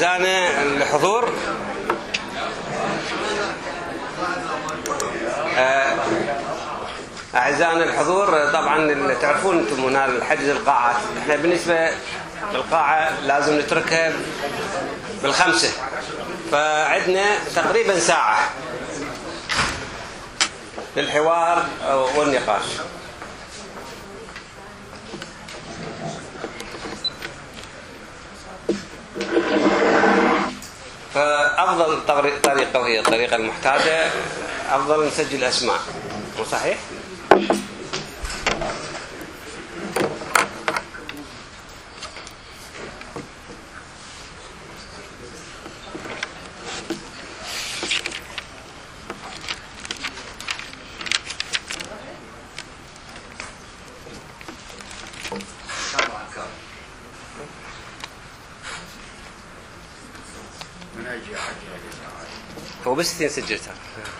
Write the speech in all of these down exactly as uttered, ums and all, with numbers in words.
أعزائنا الحضور، أعزائنا الحضور، طبعا تعرفون أنتم هنا حجز القاعات، احنا بالنسبة للقاعة لازم نتركها بالخمسة، فعندنا تقريبا ساعة للحوار والنقاش. فأفضل طريقة وهي الطريقة المحتاجة، أفضل نسجل أسماء، مو صحيح؟ هو بس ستين سجلتها.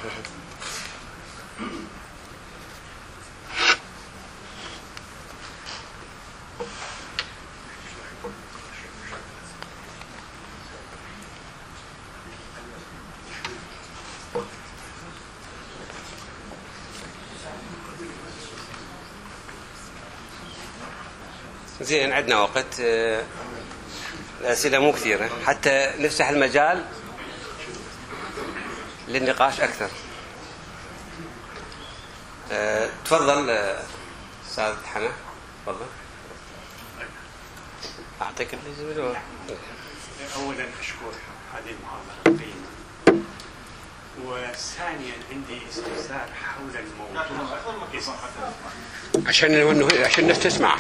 زين، عندنا وقت، الأسئلة مو كثيرة حتى نفتح المجال للنقاش أكثر. أه، تفضل أستاذ حنا، تفضل. أعطيك الإجابة. أولا أشكر هذه المحاضرة القيمة، وثانيا عندي استفسار حول الموضوع عشان عشان الناس تسمع.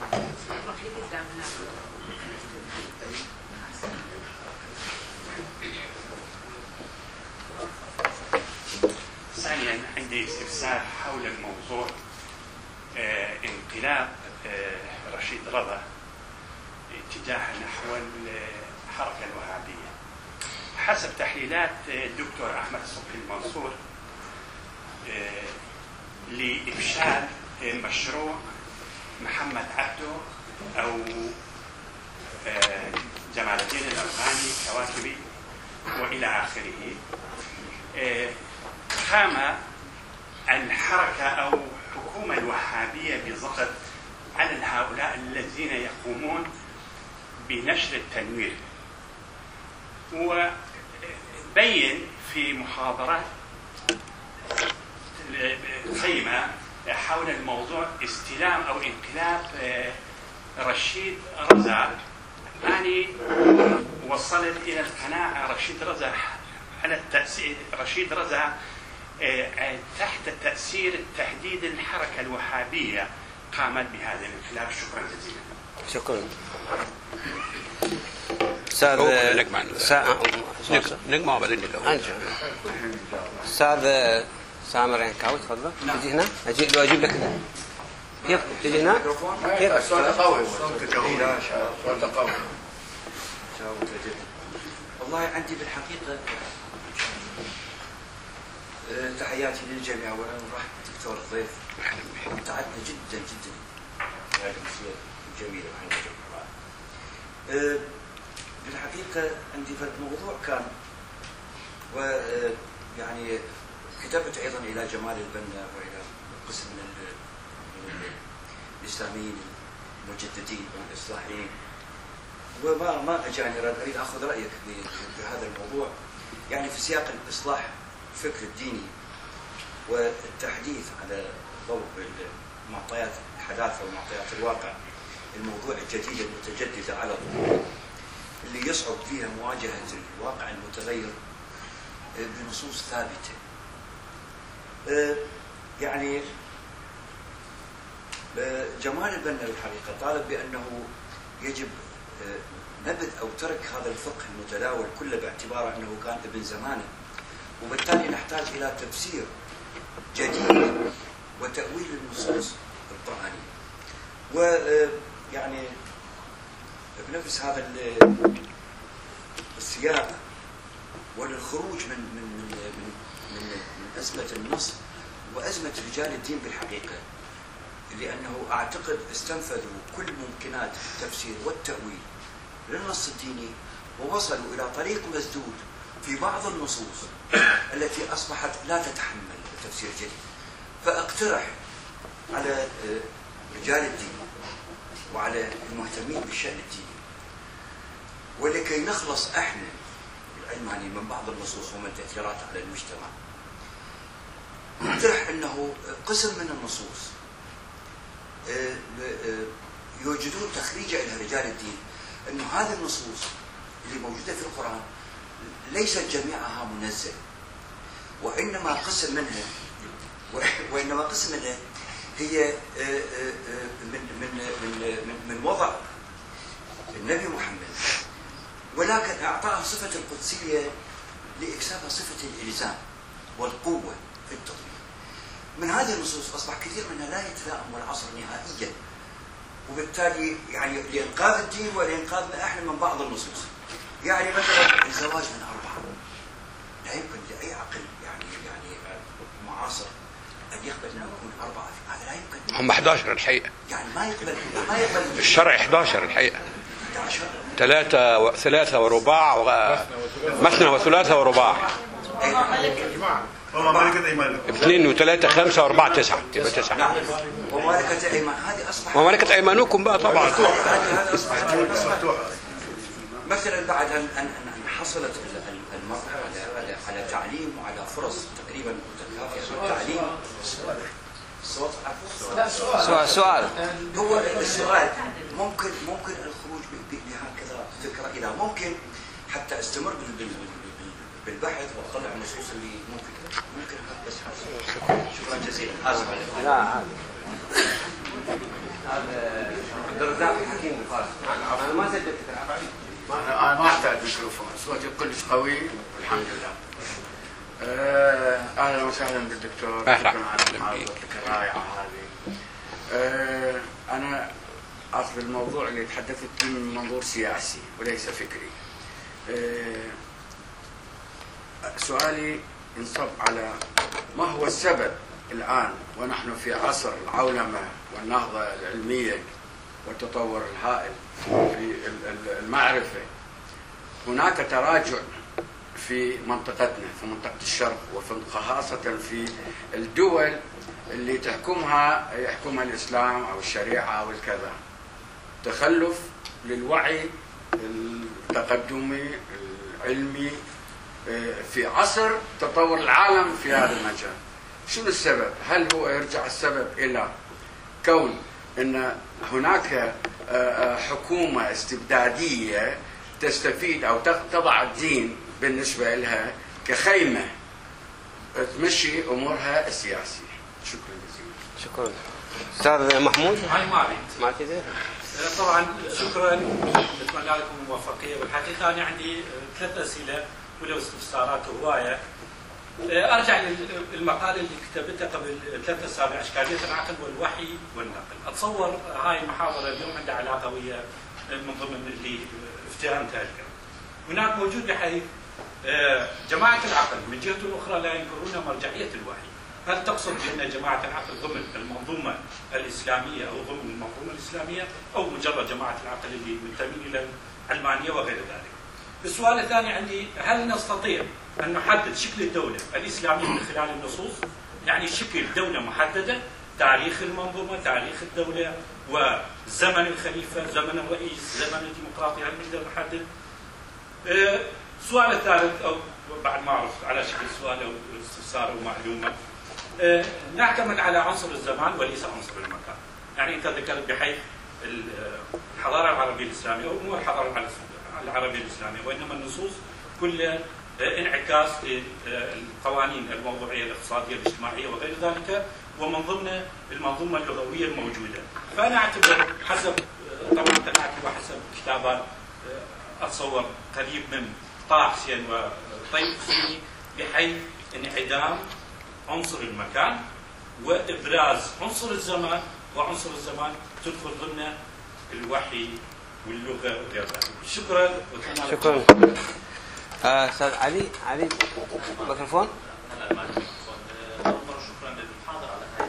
ثانيا عندي استفسار حول الموضوع آه انقلاب آه رشيد رضا اتجاها نحو الحركة الوهابية. حسب تحليلات الدكتور أحمد صبحي المنصور آه لإفشال مشروع محمد عبده أو آه جمال الدين الأفغاني كواكبي وإلى آخره، آه قام الحركة أو الحكومة الوهابية بضغط على هؤلاء الذين يقومون بنشر التنوير، وبين في محاضرات قيمة حول الموضوع استلام أو انقلاب رشيد رضا. يعني وصلت إلى القناعة رشيد رضا على التأثير رشيد رضا تحت تأثير التهديد الحركة الوهابية قامت بهذا الانقلاب. شكرا جزيلا. شكرا. أستاذ نجمع بعدين نجاوب. أستاذ سامر عنكاوي، تفضل. تجي هنا، أجي لو أجيب لك هنا. كيف تجي هنا؟ كيف؟ السؤال قوي. السؤال قوي. والله عندي بالحقيقة تحياتي للجميع ورحمة الدكتور الضيف. تعبنا جدا جدا هذه المسيرة الجميلة معنا جميعا. بالحقيقة عندي موضوع كان، ويعني كتبت أيضا إلى جمال البنا وإلى قسم من الإسلاميين المجددين والإصلاحيين، وما ما أجاني رد. أريد أخذ رأيك بهذا الموضوع، يعني في سياق الإصلاح الفكر الديني والتحديث على ضوء معطيات الحداثة ومعطيات الواقع، الموضوع الجديد المتجددة على الظهور اللي يصعب فيها مواجهة الواقع المتغير بنصوص ثابتة. يعني جمال البنا الحقيقة طالب بأنه يجب نبذ أو ترك هذا الفقه المتداول كله باعتباره أنه كان ابن زمانه، وبالتالي نحتاج إلى تفسير جديد وتأويل النصوص القرآنية. ويعني بنفس هذا السياق وللخروج من من من من, من أزمة النص وأزمة رجال الدين بالحقيقة، لأنه أعتقد استنفذوا كل ممكنات التفسير والتأويل للنص الديني ووصلوا إلى طريق مسدود في بعض النصوص التي أصبحت لا تتحمل تفسير جديد. فاقترح على رجال الدين وعلى المهتمين بالشأن الديني، ولكي نخلص احنا العلماني من بعض النصوص ومن تأثيرات على المجتمع، اقترح انه قسم من النصوص يوجدون تخريجا الى رجال الدين، انه هذه النصوص اللي موجوده في القرآن ليست جميعها منزل، وانما قسم منها وانما قسم منها هي من من من من وضع النبي محمد، ولكن اعطاها صفه القدسيه لاكسابها صفه الالزام والقوه في التطبيق. من هذه النصوص اصبح كثير منها لا يتلائم العصر نهائيا، وبالتالي يعني لانقاذ الدين ولانقاذنا احنا من بعض النصوص. يعني مثلا الزواج من اربعه لا يمكن لاي عقل يعني يعني معاصر ان يقبل انه يكون اربعه، هذا لا يمكن. هم احد عشر الحقيقه، يعني ما يقبل ما يقبل الشرع احد عشر الحقيقه، احد عشر ثلاثة و... ثلاثة ورباع و... مثنى وثلاثة ورباع، اثنين وثلاثة خمسة وأربعة تسعة، يبقى تسعة. نعم. وملكة أيمان هذه أصبحت وملكة أيمانكم بقى طبعا. هذه أصبحت مثلا بعد أن أن أن حصلت المرأة على على تعليم وعلى فرص تقريبا متكافئة بالتعليم. الصوت سؤال سؤال هو السؤال ممكن ممكن الخروج بهكذا فكرة، إذا ممكن حتى استمر بالبحث واطلع النصوص اللي ممكن ممكن بس شكرا جزيلا. اسف عليك. لا عادي. هذا عبد الرزاق الحكيم القاسم. انا ما سجلت انا ما احتاج ميكروفون، صوتي كلش قوي والحمد لله. أه اهلا وسهلا بالدكتور، اهلا شكرا على محاضرتك الرائعه هذه. أه انا اخذ الموضوع اللي تحدثت فيه من منظور سياسي وليس فكري. أه سؤالي ينصب على ما هو السبب الآن ونحن في عصر العولمة والنهضة العلمية والتطور الهائل في المعرفة، هناك تراجع في منطقتنا، في منطقة الشرق، وخاصة في الدول اللي تحكمها يحكمها الإسلام أو الشريعة أو الكذا، تخلف للوعي التقدمي العلمي في عصر تطور العالم في هذا المجال. شنو السبب؟ هل هو يرجع السبب إلى كون أن هناك حكومة استبدادية تستفيد أو تضع الدين بالنسبة لها كخيمة تمشي أمورها السياسية؟ شكرا جزيلا. شكرا. أستاذ محمود. هاي ما عندي. ما كذا؟ طبعا شكرا، نتمنى لكم الموفقية. والحقيقة أنا عندي ثلاث أسئلة ولو استفسارات هواية. ارجع للمقاله اللي كتبتها قبل ثلاث اسابيع، اشكاليه العقل والوحي والنقل. اتصور هاي المحاضره اليوم عندها علاقه ويا من ضمن اللي افتهمتها اليوم. هناك موجود بحيث جماعه العقل من جهه اخرى لا ينكرون مرجعيه الوحي. هل تقصد بان جماعه العقل ضمن المنظومه الاسلاميه او ضمن المنظومه الاسلاميه، او مجرد جماعه العقل اللي منتمين الى العلمانيه وغير ذلك؟ السؤال الثاني عندي، هل نستطيع أن نحدد شكل الدولة الإسلامية من خلال النصوص؟ يعني شكل دولة محددة، تاريخ المنظومة، تاريخ الدولة، وزمن الخليفة، زمن الرئيس، زمن الديمقراطية، هل نقدر نحدد؟ السؤال الثالث، أو بعد ما أعرف على شكل سؤال أو استفسار أو معلومة، نعتمد على عنصر الزمان وليس عنصر المكان. يعني أنت ذكرت بحيث الحضارة العربية الإسلامية، أو مو الحضارة العربية الإسلامية، وإنما النصوص كلها انعكاس القوانين الموضوعيه الاقتصاديه الاجتماعيه وغير ذلك، ومن ضمن المنظومه اللغويه الموجوده. فانا اعتبر حسب طبعا قناعتي وحسب كتابات اتصور قريب من طه حسين وطيب حسيني، بحيث انعدام عنصر المكان وابراز عنصر الزمان، وعنصر الزمان تدخل ضمن الوحي واللغه وغير ذلك. شكرا. شكرا. استاذ علي علي ميكروفون. شكرا للمحاضره على هذه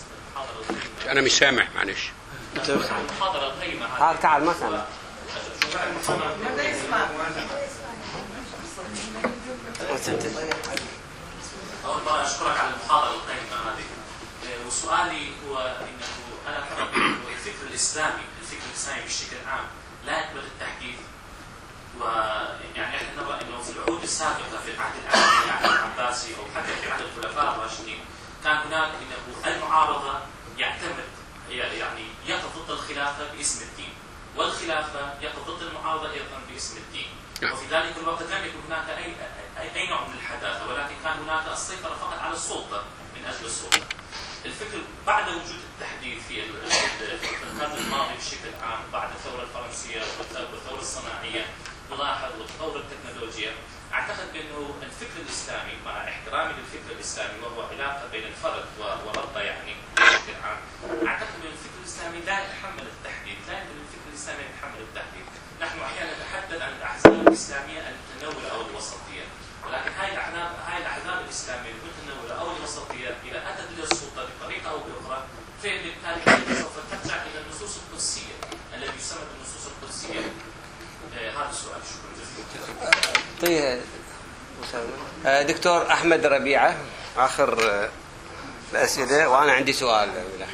المحاضره. انا مش سامع معلش. المحاضره القيمه. تعال تعال ما سامع. أول مرة أشكرك على المحاضرة القيمة هذه. وسؤالي هو إنه أنا أعتقد إنه الفكر الإسلامي، الفكر الإسلامي بشكل عام لا يقبل التحديث. ويعني احنا نرى انه في العهود السابقه في العهد الاموي العهد العباسي او حتى في عهد الخلفاء الراشدين كان هناك انه المعارضه يعتمد يعني يقف ضد الخلافه باسم الدين، والخلافه يقف ضد المعارضه ايضا باسم الدين. وفي ذلك الوقت لم يكن هناك اي اي نوع من الحداثه، ولكن كان هناك السيطره فقط على السلطه من اجل السلطه. الفكر بعد وجود التحديث في القرن الماضي بشكل عام بعد الثوره الفرنسيه والثوره الصناعيه نلاحظ وتطور التكنولوجيا، اعتقد بانه الفكر الاسلامي مع احترامي للفكر الاسلامي وهو علاقه بين الفرد وربه يعني بشكل عام، اعتقد ان الفكر الاسلامي لا يتحمل التحديث، لا يمكن الفكر الاسلامي يتحمل التحديث. نحن احيانا نتحدث عن الاحزاب الاسلاميه المتنوره او الوسطيه، ولكن هاي الاحزاب هاي الاحزاب الاسلاميه المتنوره او الوسطيه اذا اتت الى السلطه بطريقه او باخرى فبالتالي سوف ترجع الى النصوص القدسيه التي يسمى بالنصوص القدسيه. هذا السؤال. شكرا جزيلا. طيب دكتور أحمد ربيعة آخر الأسئلة، وأنا عندي سؤال.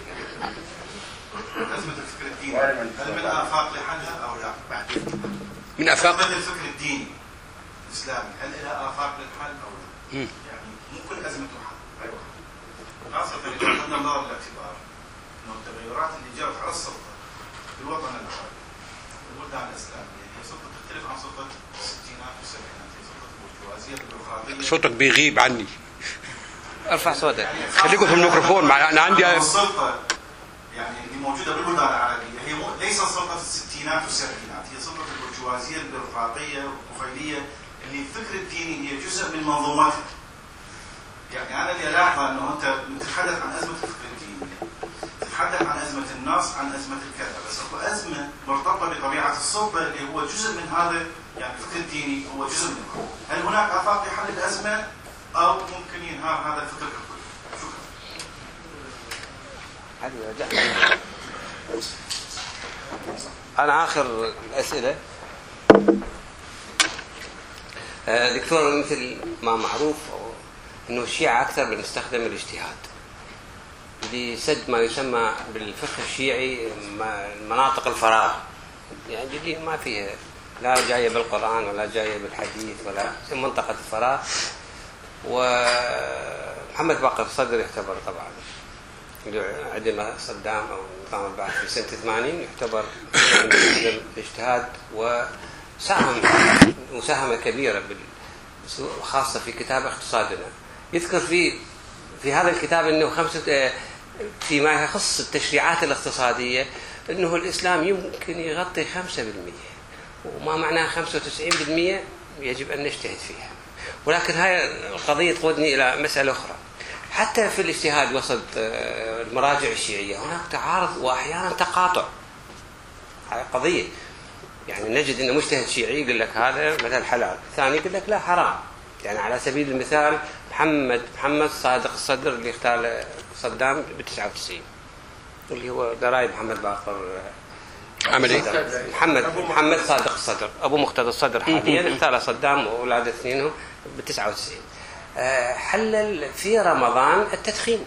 أزمة الفكر الديني هل من آفاق لحلها أو لا؟ بعدين من آفاق أزمة الفكر الديني الإسلامي هل لها آفاق للحل أو لا؟ يعني مو كل أزمة حل، أيوة. خاصة إذا أخذنا نظر الاعتبار أنه التغيرات اللي جرت على السلطة في الوطن العربي والبلدان الإسلامية هي سلطة تختلف عن سلطة الستينات والسبعينات، هي سلطة البرجوازية البيروقراطية. صوتك بيغيب عني. ارفع صوتك. يعني خليكم في الميكروفون. مع أنا عندي السلطة يعني اللي موجودة بالبلدان العربية هي ليست سلطة الستينات والسبعينات، هي سلطة البرجوازية البيروقراطية والطفيلية اللي الفكر الديني هي جزء من منظومتها. يعني أنا اللي ألاحظ أنه أنت تتحدث عن أزمة الفكر الديني، تتحدث عن أزمة النص، عن أزمة الكذا، بس هو أزمة مرتبطة بطبيعة السلطة اللي هو جزء من هذا، يعني الفكر الديني هو جزء منه. هل هناك آفاق لحل الأزمة أو ممكن ينهار هذا الفكر ككل؟ شكرا. أنا آخر الأسئلة. دكتور، مثل ما معروف أنه الشيعة أكثر بنستخدم الاجتهاد لسد ما يسمى بالفقه الشيعي مناطق الفراغ، يعني دي ما فيها لا جاية بالقرآن ولا جاية بالحديث ولا منطقة الفراغ. ومحمد باقر الصدر يعتبر طبعا عندما صدام أو نظام البعث في سنة ثمانين يعتبر الاجتهاد وساهم مساهمة كبيرة خاصة في كتاب اقتصادنا. يذكر في في هذا الكتاب أنه خمسة فيما يخص التشريعات الاقتصادية أنه الإسلام يمكن يغطي خمسة بالمئة، وما معناه خمسة وتسعين بالمئة يجب أن نجتهد فيها. ولكن هاي القضية تقودني إلى مسألة أخرى. حتى في الاجتهاد وسط المراجع الشيعية هناك تعارض وأحيانا تقاطع. هاي قضية يعني نجد أن مجتهد شيعي يقول لك هذا مثل حلال، ثاني يقول لك لا حرام. يعني على سبيل المثال محمد محمد صادق الصدر اللي اغتال صدام ب تسعة وتسعين، اللي هو قرايب محمد باقر عملي محمد محمد صادق الصدر أبو مقتدى الصدر حاليا اغتال صدام وأولاده اثنينهم ب تسعة وتسعين. حلل في رمضان التدخين.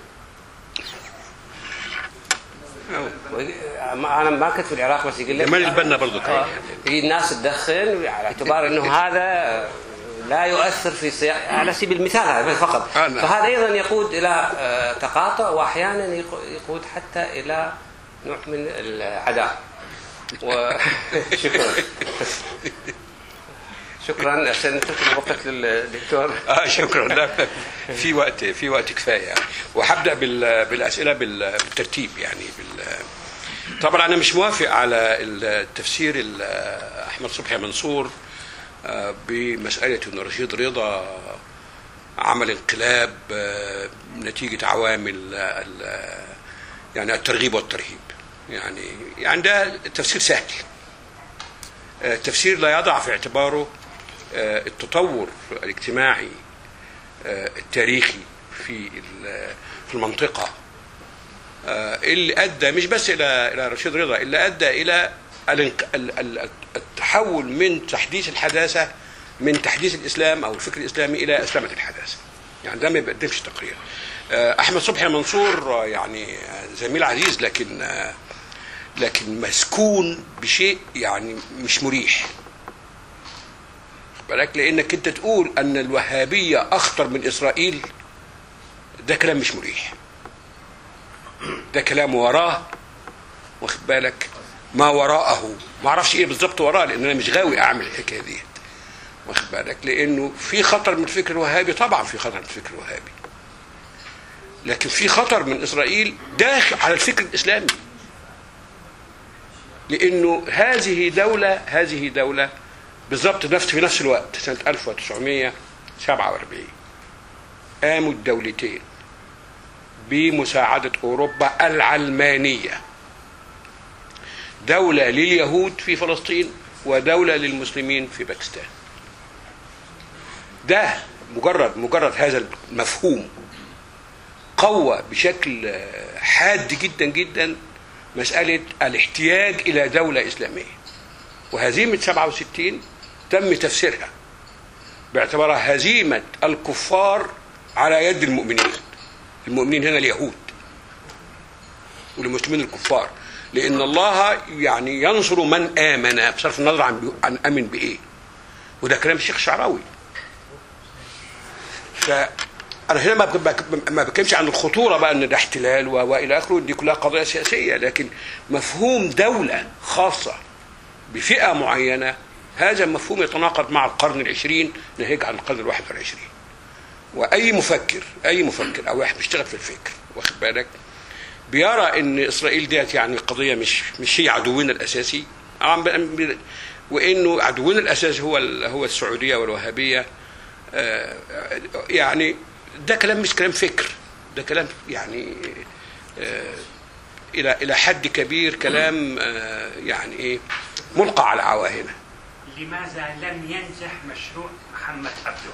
أنا ما كنت في العراق بس يقول لك مال البنا برضو آه. في الناس تدخن على اعتبار إنه هذا لا يؤثر في صيام على سبيل المثال هذا فقط. فهذا أيضا يقود إلى تقاطع وأحيانا يقود حتى إلى نوع من العداء. وشكرا شكرا عشان نترك وقت للدكتور. اه شكرا. لا في وقت في وقت كفايه يعني. وهبدا بالاسئله بالترتيب يعني بال... طبعا انا مش موافق على التفسير احمد صبحي منصور بمساله ان رشيد رضا عمل انقلاب نتيجه عوامل يعني الترغيب والترهيب. يعني يعني ده تفسير سهل. التفسير لا يضع في اعتباره التطور الاجتماعي التاريخي في في المنطقة اللي أدى مش بس إلى إلى رشيد رضا، اللي أدى إلى تحول من تحديث الحداثة، من تحديث الإسلام أو الفكر الإسلامي إلى أسلمة الحداثة. يعني ده ما بيقدمش تقرير. أحمد صبحي منصور يعني زميل عزيز، لكن لكن مسكون بشيء يعني مش مريح بالك، لأنك أنت تقول أن الوهابية أخطر من إسرائيل، ده كلام مش مريح، ده كلام وراه، واخد بالك، ما وراءه ما اعرفش ايه بالظبط وراه، لان انا مش غاوي اعمل الحكايه دي، واخد بالك، لانه في خطر من الفكر الوهابي، طبعا في خطر من الفكر الوهابي، لكن في خطر من اسرائيل داخل على الفكر الاسلامي، لانه هذه دوله هذه دوله بالظبط نفس في نفس الوقت سنه ألف وتسعمائة وسبعة وأربعين قاموا الدولتين بمساعده اوروبا العلمانيه، دولة لليهود في فلسطين ودولة للمسلمين في باكستان. ده مجرد مجرد هذا المفهوم قوى بشكل حاد جدا جدا مسألة الاحتياج إلى دولة إسلامية، وهزيمة سبعة وستين تم تفسيرها باعتبارها هزيمة الكفار على يد المؤمنين. المؤمنين هنا اليهود والمسلمين الكفار، لأن الله يعني ينصر من آمن بصرف النظر عن عن آمن بإيه، وده كلام الشيخ الشعراوي. فأنا هنا ما بتكلمش عن الخطورة بقى إن ده احتلال وإلى آخره، دي كلها قضايا سياسية، لكن مفهوم دولة خاصة بفئة معينة هذا مفهوم يتناقض مع القرن العشرين ناهيك عن القرن الواحد والعشرين. وأي مفكر أي مفكر أو واحد بيشتغل في الفكر واخد بالك بيرى ان اسرائيل ديت يعني قضيه مش مش هي عدونا الاساسي، وانه عدونا الاساسي هو هو السعوديه والوهابيه، يعني ده كلام مش كلام فكر، ده كلام يعني الى الى حد كبير كلام يعني ايه ملقى على عواهنه. لماذا لم ينجح مشروع محمد عبده؟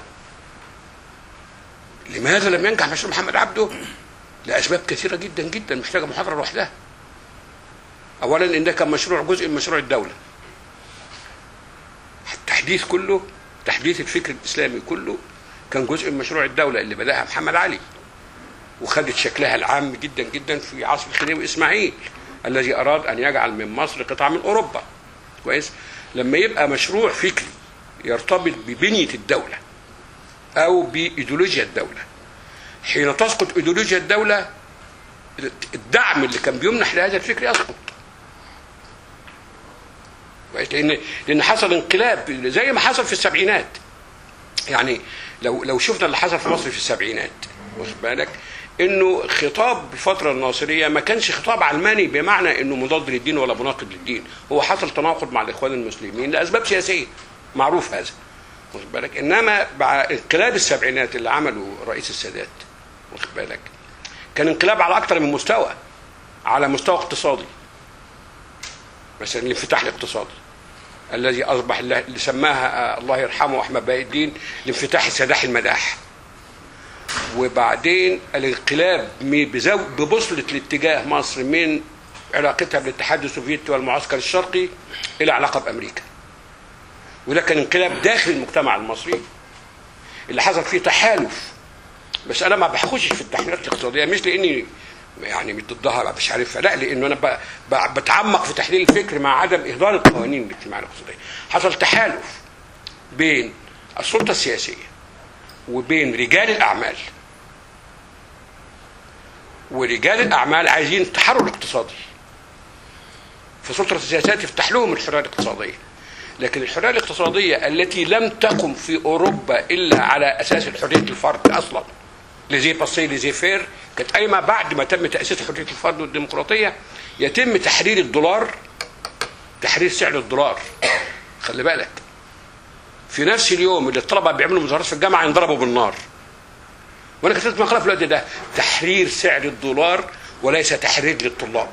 لماذا لم ينجح مشروع محمد عبده؟ لأسباب كثيرة جدا جدا مش محتاجة محاضرة لوحدها. أولا إن ده كان مشروع جزء من مشروع الدولة. التحديث كله، تحديث الفكر الإسلامي كله كان جزء من مشروع الدولة اللي بدأها محمد علي، وخدت شكلها العام جدا جدا في عصر الخديوي إسماعيل الذي أراد أن يجعل من مصر قطعة من أوروبا. كويس؟ لما يبقى مشروع فكري يرتبط ببنية الدولة أو بإيديولوجيا الدولة، حين تسقط ايديولوجيا الدولة الدعم اللي كان بيمنح لهذا الفكر يسقط. لان لان حصل انقلاب زي ما حصل في السبعينات. يعني لو لو شفنا اللي حصل في مصر في السبعينات واخد بالك انه خطاب الفتره الناصريه ما كانش خطاب علماني بمعنى انه مضاد للدين ولا مناقض للدين، هو حصل تناقض مع الاخوان المسلمين لاسباب سياسيه معروف هذا واخد بالك. انما بعد انقلاب السبعينات اللي عمله رئيس السادات واخد بالك كان انقلاب على اكثر من مستوى، على مستوى اقتصادي مثلا الانفتاح الاقتصادي الذي اصبح اللي سماها الله يرحمه احمد بهاء الدين الانفتاح سداح المداح، وبعدين الانقلاب ببوصله الاتجاه مصر من علاقتها بالاتحاد السوفيتي والمعسكر الشرقي الى علاقه بامريكا، وده كان انقلاب داخل المجتمع المصري اللي حصل فيه تحالف. بس انا ما بخشش في التحليلات الاقتصاديه مش لاني يعني مش ضدها مش عارفها، لا، لانه انا بتعمق في تحليل الفكر مع عدم اهدار القوانين الاجتماعيه الاقتصاديه. حصل تحالف بين السلطه السياسيه وبين رجال الاعمال، ورجال الاعمال عايزين التحرر الاقتصادي، فسلطه السياسيه تفتح لهم الحريه الاقتصاديه، لكن الحريه الاقتصاديه التي لم تقم في اوروبا الا على اساس حريه الفرد اصلا، لزي باسي لزي فير، كانت قايمه بعد ما تم تاسيس حريه الفرد والديمقراطيه يتم تحرير الدولار، تحرير سعر الدولار. خلي بالك في نفس اليوم اللي الطلبه بيعملوا مظاهرات في الجامعه ينضربوا بالنار، وانا كتبت مقاله في الوقت ده تحرير سعر الدولار وليس تحرير للطلاب.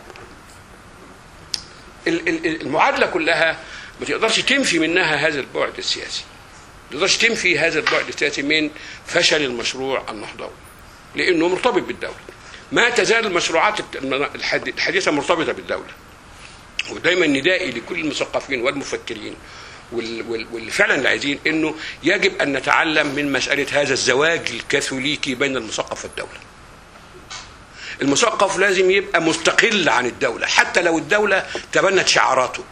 المعادله كلها ما تقدرش تنفي منها هذا البعد السياسي، ما تقدرش تنفي هذا البعد السياسي من فشل المشروع النهضوي لانه مرتبط بالدوله. ما تزال المشروعات الحديثه مرتبطه بالدوله، ودايما ندائي لكل المثقفين والمفكرين واللي فعلا عايزين انه يجب ان نتعلم من مساله هذا الزواج الكاثوليكي بين المثقف والدوله. المثقف لازم يبقى مستقل عن الدوله حتى لو الدوله تبنت شعاراته.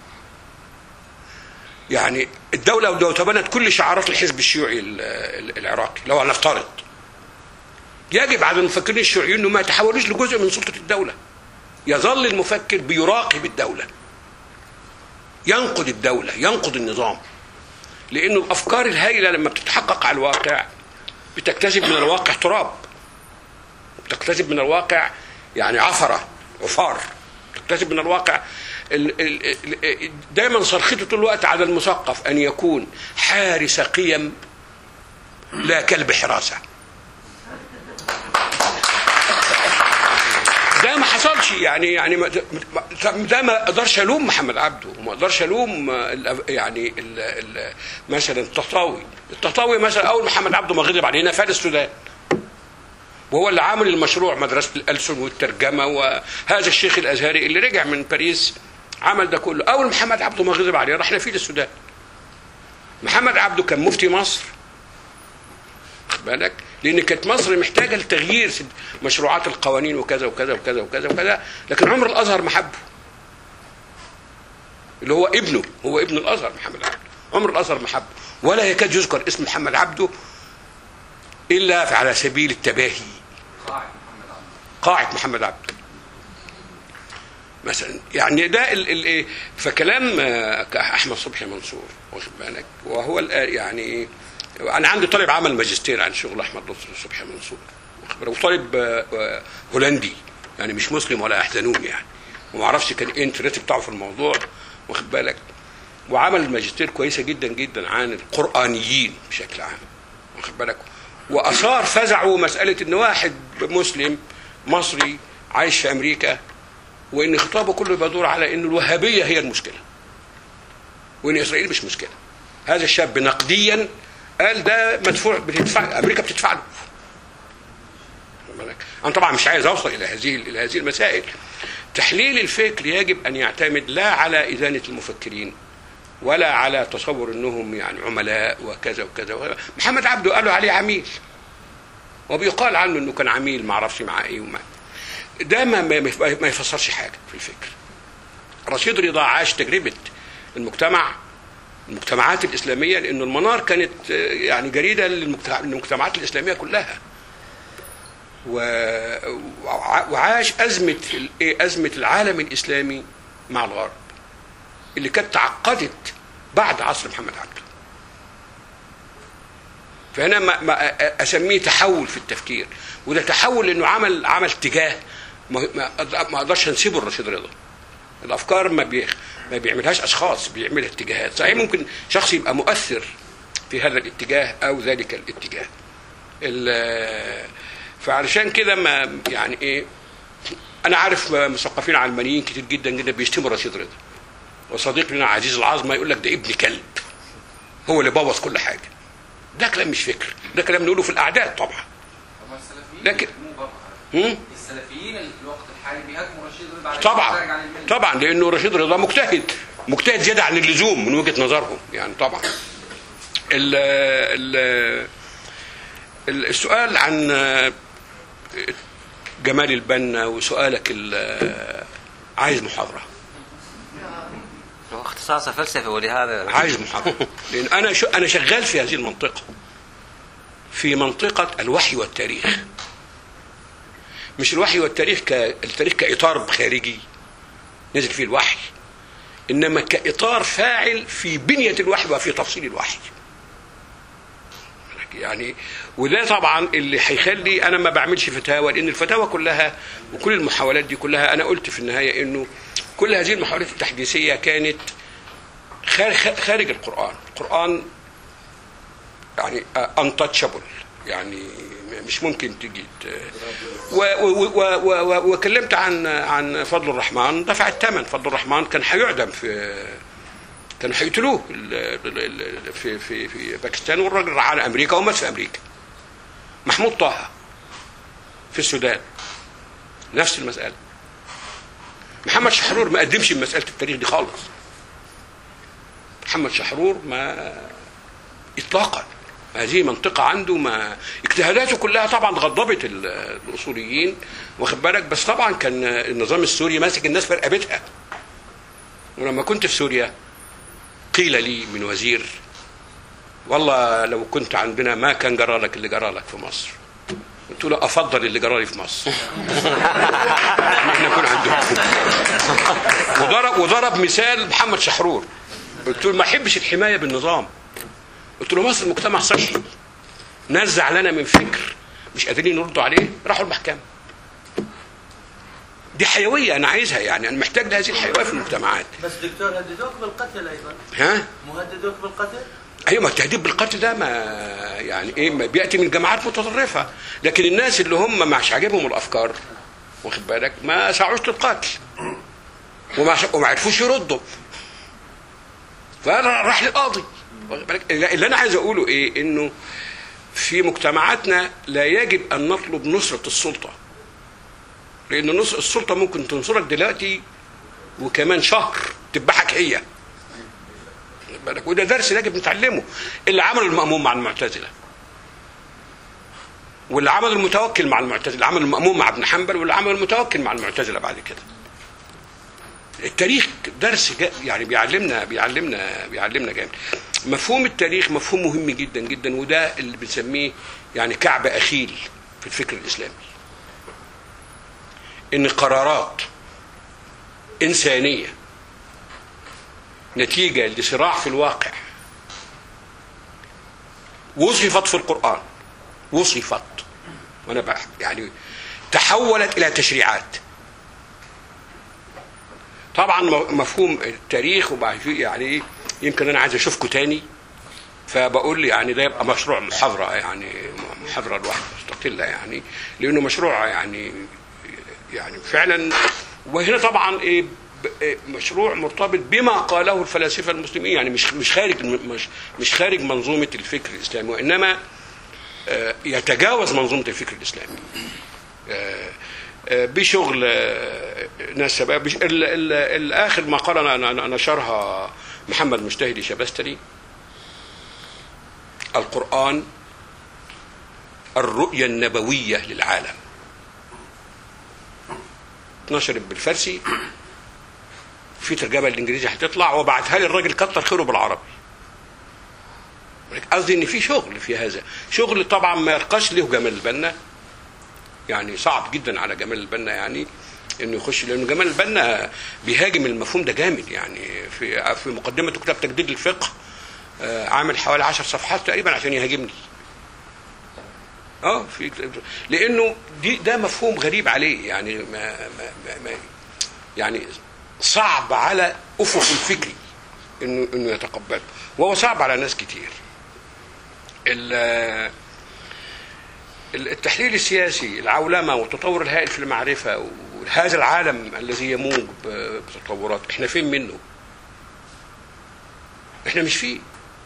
يعني الدوله لو تبنت كل شعارات الحزب الشيوعي العراقي لو هنفترض، يجب على المفكرين الشيوعيين انه ما يتحولوش لجزء من سلطه الدوله. يظل المفكر بيراقب الدوله، ينقد الدوله، ينقد النظام، لانه الافكار الهائله لما بتتحقق على الواقع بتكتسب من الواقع تراب، بتكتسب من الواقع يعني عفره عفار، بتكتسب من الواقع دايما صرخته طول الوقت على المثقف ان يكون حارس قيم لا كلب حراسه. ده ما حصلش يعني يعني ده ما اقدرش الوم محمد عبده وما اقدرش الوم يعني ال ال مثلا الطهطاوي. الطهطاوي مثلا اول محمد عبده ما غضب علينا فاد السودان، وهو اللي عامل المشروع مدرسه الألسن والترجمه، وهذا الشيخ الازهري اللي رجع من باريس عمل ده كله. اول محمد عبده ما غضب عليه راح نفيد السودان. محمد عبده كان مفتي مصر، خد بالك، لان كانت مصر محتاجه لتغيير مشروعات القوانين وكذا وكذا وكذا وكذا وكذا، لكن عمر الازهر ما حبه، اللي هو ابنه، هو ابن الازهر محمد عبده. عمر الازهر ما حبه، ولا يكاد يذكر اسم محمد عبده الا على سبيل التباهي. قاعة محمد عبده مثلا، يعني ده ال ال فكلام احمد صبحي منصور واخد بالك، وهو يعني انا عندي طالب عمل ماجستير عن شغل احمد صبحي منصور، وطالب هولندي يعني مش مسلم ولا يحزنون يعني، وما اعرفش كان ايه الانترست بتاعه في الموضوع واخد بالك، وعمل ماجستير كويسه جدا جدا عن القرانيين بشكل عام واخد بالك، واثار فزعه مساله ان واحد مسلم مصري عايش في امريكا وان خطابه كله بيدور على ان الوهابيه هي المشكله وان اسرائيل مش مشكله. هذا الشاب نقديا قال ده مدفوع، بتدفع امريكا بتدفع له. انا طبعا مش عايز اوصل الى هذه الى هذه المسائل. تحليل الفكر يجب ان يعتمد لا على ادانه المفكرين ولا على تصور انهم يعني عملاء وكذا وكذا. محمد عبده قالوا عليه عميل، وبيقال عنه انه كان عميل ما اعرفش مع ايه وما ده ما ما يفسرش حاجه في الفكر. رشيد رضا عاش تجربه المجتمع المجتمعات الاسلاميه، لانه المنار كانت يعني جريده للمجتمعات الاسلاميه كلها، وعاش ازمه ازمه العالم الاسلامي مع الغرب اللي كانت تعقدت بعد عصر محمد عبده. فهنا ما, ما اسميه تحول في التفكير، وده تحول لانه عمل عمل اتجاه ما اقدرش انسبه لرشيد رضا. الافكار ما بي ما بيعملهاش اشخاص، بيعملها اتجاهات. صحيح ممكن شخص يبقى مؤثر في هذا الاتجاه او ذلك الاتجاه. فعلشان كده ما يعني ايه، انا عارف مثقفين علمانيين كتير جدا جدا بيشتموا رشيد رضا، وصديق لنا عزيز العظمه يقول لك ده ابن كلب، هو اللي بوظ كل حاجه. ده كلام مش فكر، ده كلام نقوله في الاعداد طبعا. لكن السلفيين في الوقت الحالي بيهاجموا رشيد رضا طبعا طبعا لانه رشيد رضا مجتهد مجتهد زياده عن اللزوم من وجهه نظرهم يعني. طبعا ال ال السؤال عن جمال البنا وسؤالك عايز محاضره، هو اختصاصه فلسفي ولهذا عايز محاضره، لان انا شو انا شغال في هذه المنطقه، في منطقه الوحي والتاريخ. مش الوحي والتاريخ كالتاريخ كاطار خارجي نزل فيه الوحي، انما كاطار فاعل في بنيه الوحي وفي تفصيل الوحي يعني. وده طبعا اللي هيخلي انا ما بعملش فتاوى، لان الفتاوى كلها وكل المحاولات دي كلها انا قلت في النهايه انه كل هذه المحاولات التحديثيه كانت خارج القران. القران يعني untouchable يعني مش ممكن تجي. وكلمت عن عن فضل الرحمن دفع الثمن. فضل الرحمن كان هيعدم في كانوا هيقتلوه في في في باكستان، والراجل راح على امريكا ومات في امريكا. محمود طه في السودان نفس المساله. محمد شحرور ما قدمش مساله التاريخ دي خالص محمد شحرور ما اطلاقا. هذه منطقة عنده، ما اجتهاداته كلها طبعا غضبت الأصوليين واخد بالك، بس طبعا كان النظام السوري ماسك الناس في رقبتها. ولما كنت في سوريا قيل لي من وزير والله لو كنت عندنا ما كان جرى لك اللي جرى لك في مصر. قلت له افضل اللي جرى لي في مصر. احنا كنا عندكم. وضرب وضرب مثال محمد شحرور. قلت له ما احبش الحمايه بالنظام. قلت له مصر مجتمع صحي، ناس زعلانه من فكر مش قادرين يردوا عليه راحوا المحكمه. دي حيويه انا عايزها، يعني انا محتاج لهذه الحيويه في المجتمعات. بس دكتور هددوك بالقتل ايضا. ها؟ مهددوك بالقتل؟ ايوه، ما التهديد بالقتل ده ما يعني ايه، ما بياتي من جماعات متطرفه، لكن الناس اللي هم مش عاجبهم الافكار واخد بالك ما سعوش للقتل وما وما عرفوش يردوا، فراح للقاضي. اللي انا عايز اقوله ايه، انه في مجتمعاتنا لا يجب ان نطلب نصره السلطه، لان نصر السلطه ممكن تنصرك دلوقتي وكمان شهر تذبحك هي. وده درس يجب نتعلمه، اللي عمله المأمون مع المعتزله، واللي عمله المتوكل مع المعتزله، اللي عمله المأمون مع ابن حنبل، واللي عمله المتوكل مع المعتزله بعد كده. التاريخ درس يعني بيعلمنا بيعلمنا بيعلمنا جامد. مفهوم التاريخ مفهوم مهم جدا جدا، وده اللي بنسميه يعني كعب اخيل في الفكر الاسلامي. ان قرارات انسانيه نتيجه لصراع في الواقع وصفت في القرآن، وصفت وانا بقى يعني تحولت الى تشريعات. طبعا مفهوم التاريخ وبعد يعني يمكن انا عايز اشوفكم تاني، فبقول لي يعني ده يبقى مشروع محاضره، يعني محاضره لوحده مستقله، يعني لانه مشروع يعني يعني فعلا. وهنا طبعا ايه مشروع مرتبط بما قاله الفلاسفه المسلمين، يعني مش مش خارج مش مش خارج منظومه الفكر الاسلامي، وانما يتجاوز منظومه الفكر الاسلامي بشغل ناس شباب. الاخر مقاله نشرها محمد مجتهدي شبستري، القرآن الرؤية النبوية للعالم، اتنشرت بالفارسي، في ترجمه الانجليزي هتطلع، وبعتها لي الراجل كتر خيره بالعربي. قصدي ان في شغل في هذا، شغل طبعا ما يرقاش له جمال البنا، يعني صعب جدا على جمال البنا يعني انه يخش، لانه جمال البنا بيهاجم المفهوم ده جامد. يعني في في مقدمه كتاب تجديد الفقه عامل حوالي عشر صفحات تقريبا عشان يهاجمني. اه في لانه دي ده مفهوم غريب عليه، يعني ما, ما, ما يعني صعب على افق الفكري انه انه يتقبله، وهو صعب على ناس كتير. التحليل السياسي، العولمه والتطور الهائل في المعرفه، وهذا العالم الذي يموج بتطورات، احنا فين منه؟ احنا مش فيه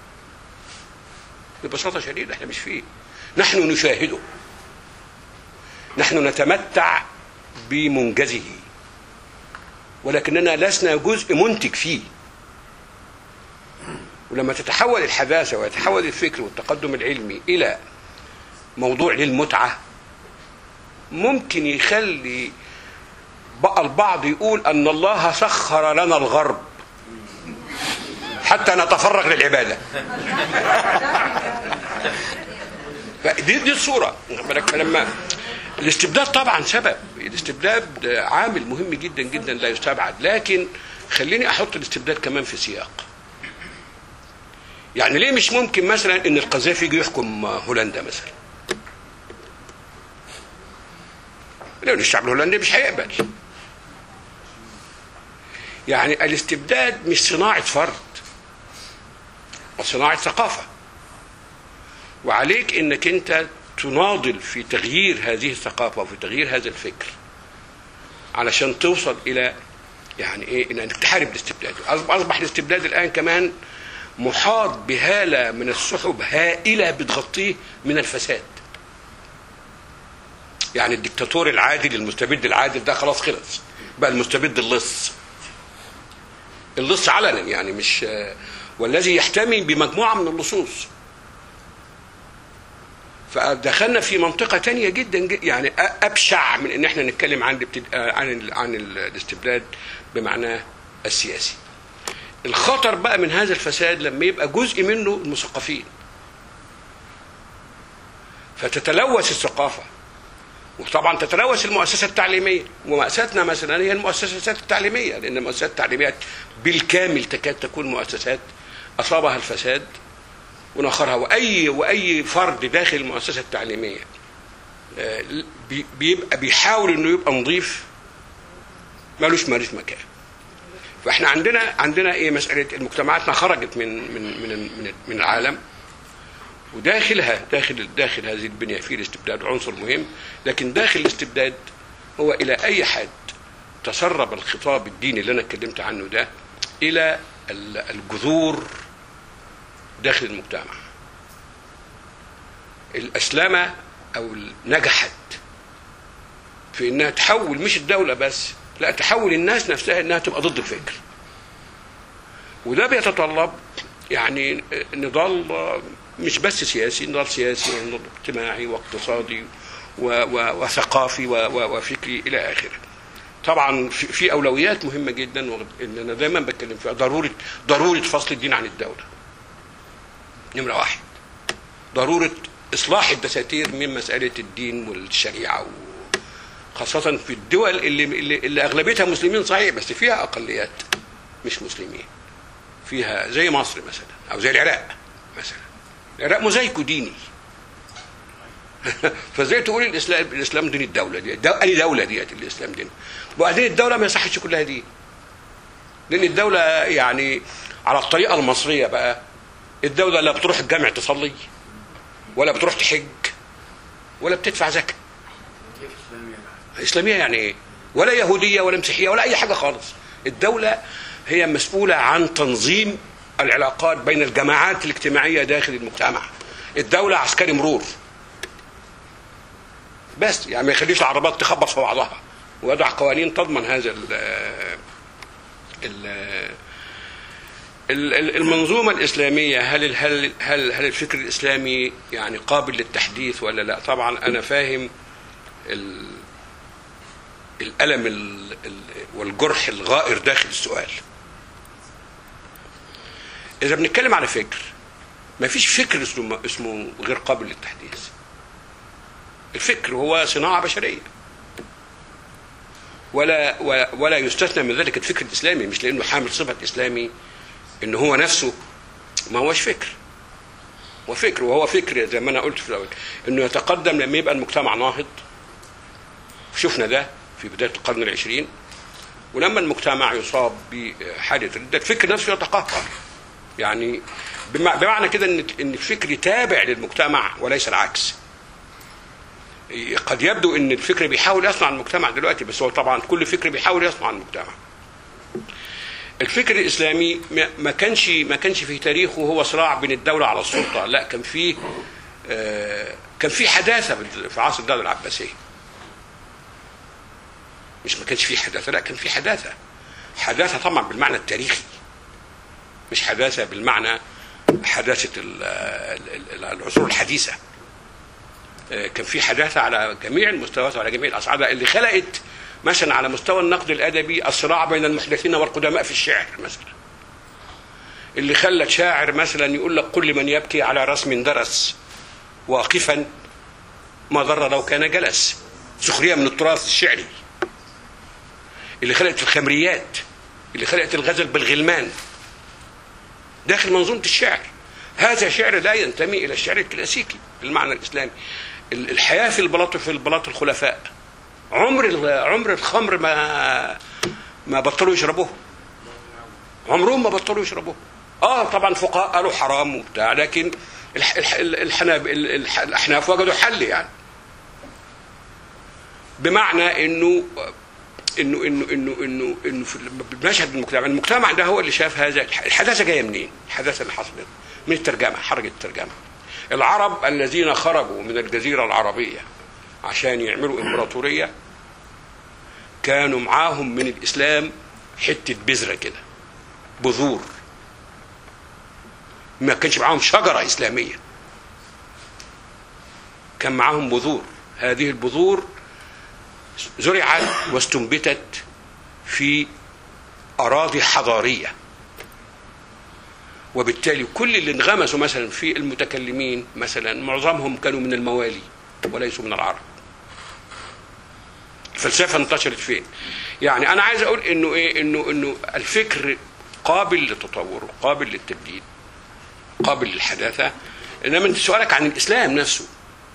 ببساطه شديده، احنا مش فيه. نحن نشاهده، نحن نتمتع بمنجزه، ولكننا لسنا جزء منتج فيه. ولما تتحول الحداثة ويتحول الفكر والتقدم العلمي إلى موضوع للمتعة، ممكن يخلي بقى البعض يقول أن الله سخر لنا الغرب حتى نتفرغ للعبادة. دي دي الصورة. لما الاستبداد طبعا سبب، الاستبداد عامل مهم جدا جدا لا يستبعد، لكن خليني احط الاستبداد كمان في سياق. يعني ليه مش ممكن مثلا ان القذافي يجي يحكم هولندا مثلا؟ لان الشعب الهولندي مش هيقبل. يعني الاستبداد مش صناعة فرد، صناعة ثقافة، وعليك انك انت تناضل في تغيير هذه الثقافة وفي تغيير هذا الفكر علشان توصل الى يعني ايه، الى انك تحارب الاستبداد. اصبح الاستبداد الان كمان محاط بهالة من السحب هائلة بتغطيه من الفساد. يعني الدكتاتور العادل، المستبد العادل ده خلاص خلص، بقى المستبد اللص، اللص علنا، يعني مش والذي يحتمي بمجموعة من اللصوص. فدخلنا في منطقة تانية جدا يعني أبشع من إن إحنا نتكلم عن عن عن الاستبداد بمعناه السياسي. الخطر بقى من هذا الفساد لما يبقى جزء منه المثقفين، فتتلوث الثقافة، وطبعا تتلوث المؤسسة التعليمية. ومؤسساتنا مثلا هي المؤسسات التعليمية، لأن المؤسسات التعليمية بالكامل تكاد تكون مؤسسات أصابها الفساد ونخرها. وأي وأي فرد داخل المؤسسة التعليمية بيبقى بيحاول إنه يبقى نظيف مالوش مالوش مكان. فإحنا عندنا عندنا إيه مسألة المجتمعاتنا خرجت من من من من العالم، وداخلها داخل داخل هذه البنية في الاستبداد عنصر مهم. لكن داخل الاستبداد هو إلى أي حد تسرب الخطاب الديني اللي أنا اتكلمت عنه ده إلى الجذور داخل المجتمع. الأسلامة أو نجحت في إنها تحول مش الدولة بس، لا تحول الناس نفسها إنها تبقى ضد الفكر. وده بيتطلب يعني نضال مش بس سياسي، نضال سياسي ونضال اجتماعي واقتصادي وثقافي وفكري إلى آخره. طبعا في أولويات مهمة جدا اللي أنا دايما بتكلم فيها، ضرورة ضرورة فصل الدين عن الدولة. نمرة واحد، ضرورة إصلاح الدساتير من مسألة الدين والشريعة، خاصة في الدول اللي, اللي, اللي أغلبيتها مسلمين صحيح، بس فيها أقليات مش مسلمين، فيها زي مصر مثلا أو زي العراق مثلا. العراق موزايكو ديني فازاي تقول الإسلام الإسلام دين الدولة دي؟ أي دولة ديت الإسلام دين؟ وبعدين الدولة ما يصحش كلها دي، لأن الدولة يعني على الطريقة المصرية بقى، الدولة لا بتروح الجامع تصلي ولا بتروح تحج ولا بتدفع زكاة. إسلامية يعني إيه؟ ولا يهودية ولا مسيحية ولا أي حاجة خالص. الدولة هي مسؤولة عن تنظيم العلاقات بين الجماعات الاجتماعية داخل المجتمع. الدولة عسكري مرور بس، يعني ما يخليش العربات تخبط في بعضها، ويضع قوانين تضمن هذا ال ال المنظومة الإسلامية. هل هل هل هل الفكر الإسلامي يعني قابل للتحديث ولا لا؟ طبعا أنا فاهم الألم والجرح الغائر داخل السؤال. إذا بنتكلم على فكر، ما فيش فكر اسمه غير قابل للتحديث. الفكر هو صناعة بشرية، ولا ولا يستثنى من ذلك الفكر الإسلامي. مش لأنه حامل صفة إسلامي إنه هو نفسه ما هوش فكر، وفكر وهو فكر زي ما أنا قلت في الأول إنه يتقدم لما يبقى المجتمع ناهض. شفنا ده في بداية القرن العشرين، ولما المجتمع يصاب بحالة ردة الفكر نفسه يتقهقر. يعني بمعنى كده إن إن الفكر تابع للمجتمع وليس العكس. قد يبدو إن الفكر بيحاول يصنع المجتمع دلوقتي، بس هو طبعا كل فكر بيحاول يصنع المجتمع. الفكر الإسلامي ما كانش ما كانش في تاريخه هو صراع بين الدولة على السلطة، لا، كان فيه آه كان فيه حداثة في عصر الدولة العباسية. مش ما كانش فيه حداثة، لا، كان فيه حداثة. حداثة طبعا بالمعنى التاريخي، مش حداثة بالمعنى حداثة العصور الحديثة. كان في حداثة على جميع المستويات وعلى جميع الأصعاد، اللي خلقت مثلا على مستوى النقد الأدبي الصراع بين المحدثين والقدماء في الشعر مثلا، اللي خلت شاعر مثلا يقول لك كل من يبكي على رسم درس واقفا ما ضر لو كان جلس، سخرية من التراث الشعري. اللي خلقت الخمريات، اللي خلقت الغزل بالغلمان داخل منظومة الشعر. هذا شعر لا ينتمي إلى الشعر الكلاسيكي بالمعنى الإسلامي. الحياة في البلاط في البلاط الخلفاء، عمر عمر الخمر ما ما بطلوا يشربوه، عمرهم ما بطلوا يشربوه. اه طبعا فقهاء قالوا حرام وبتاع، لكن الحناب الأحناف وجدوا حل، يعني بمعنى انه انه انه انه انه انه في مشهد المجتمع المجتمع ده هو اللي شاف هذا. الحداثة جاية منين؟ الحداثة اللي حصلت من الترجمة، حركة الترجمة. العرب الذين خرجوا من الجزيرة العربية عشان يعملوا إمبراطورية كانوا معاهم من الإسلام حتة بذرة كده، بذور ما كانش معاهم شجرة إسلامية، كان معاهم بذور. هذه البذور زرعت واستنبتت في أراضي حضارية، وبالتالي كل اللي انغمسوا مثلا في المتكلمين مثلا معظمهم كانوا من الموالي وليسوا من العرب. الفلسفة انتشرت فين؟ يعني أنا عايز أقول إنه إيه؟ إنه إنه الفكر قابل للتطور، قابل للتبديل، قابل للحداثة. إنما أنت سؤالك عن الإسلام نفسه،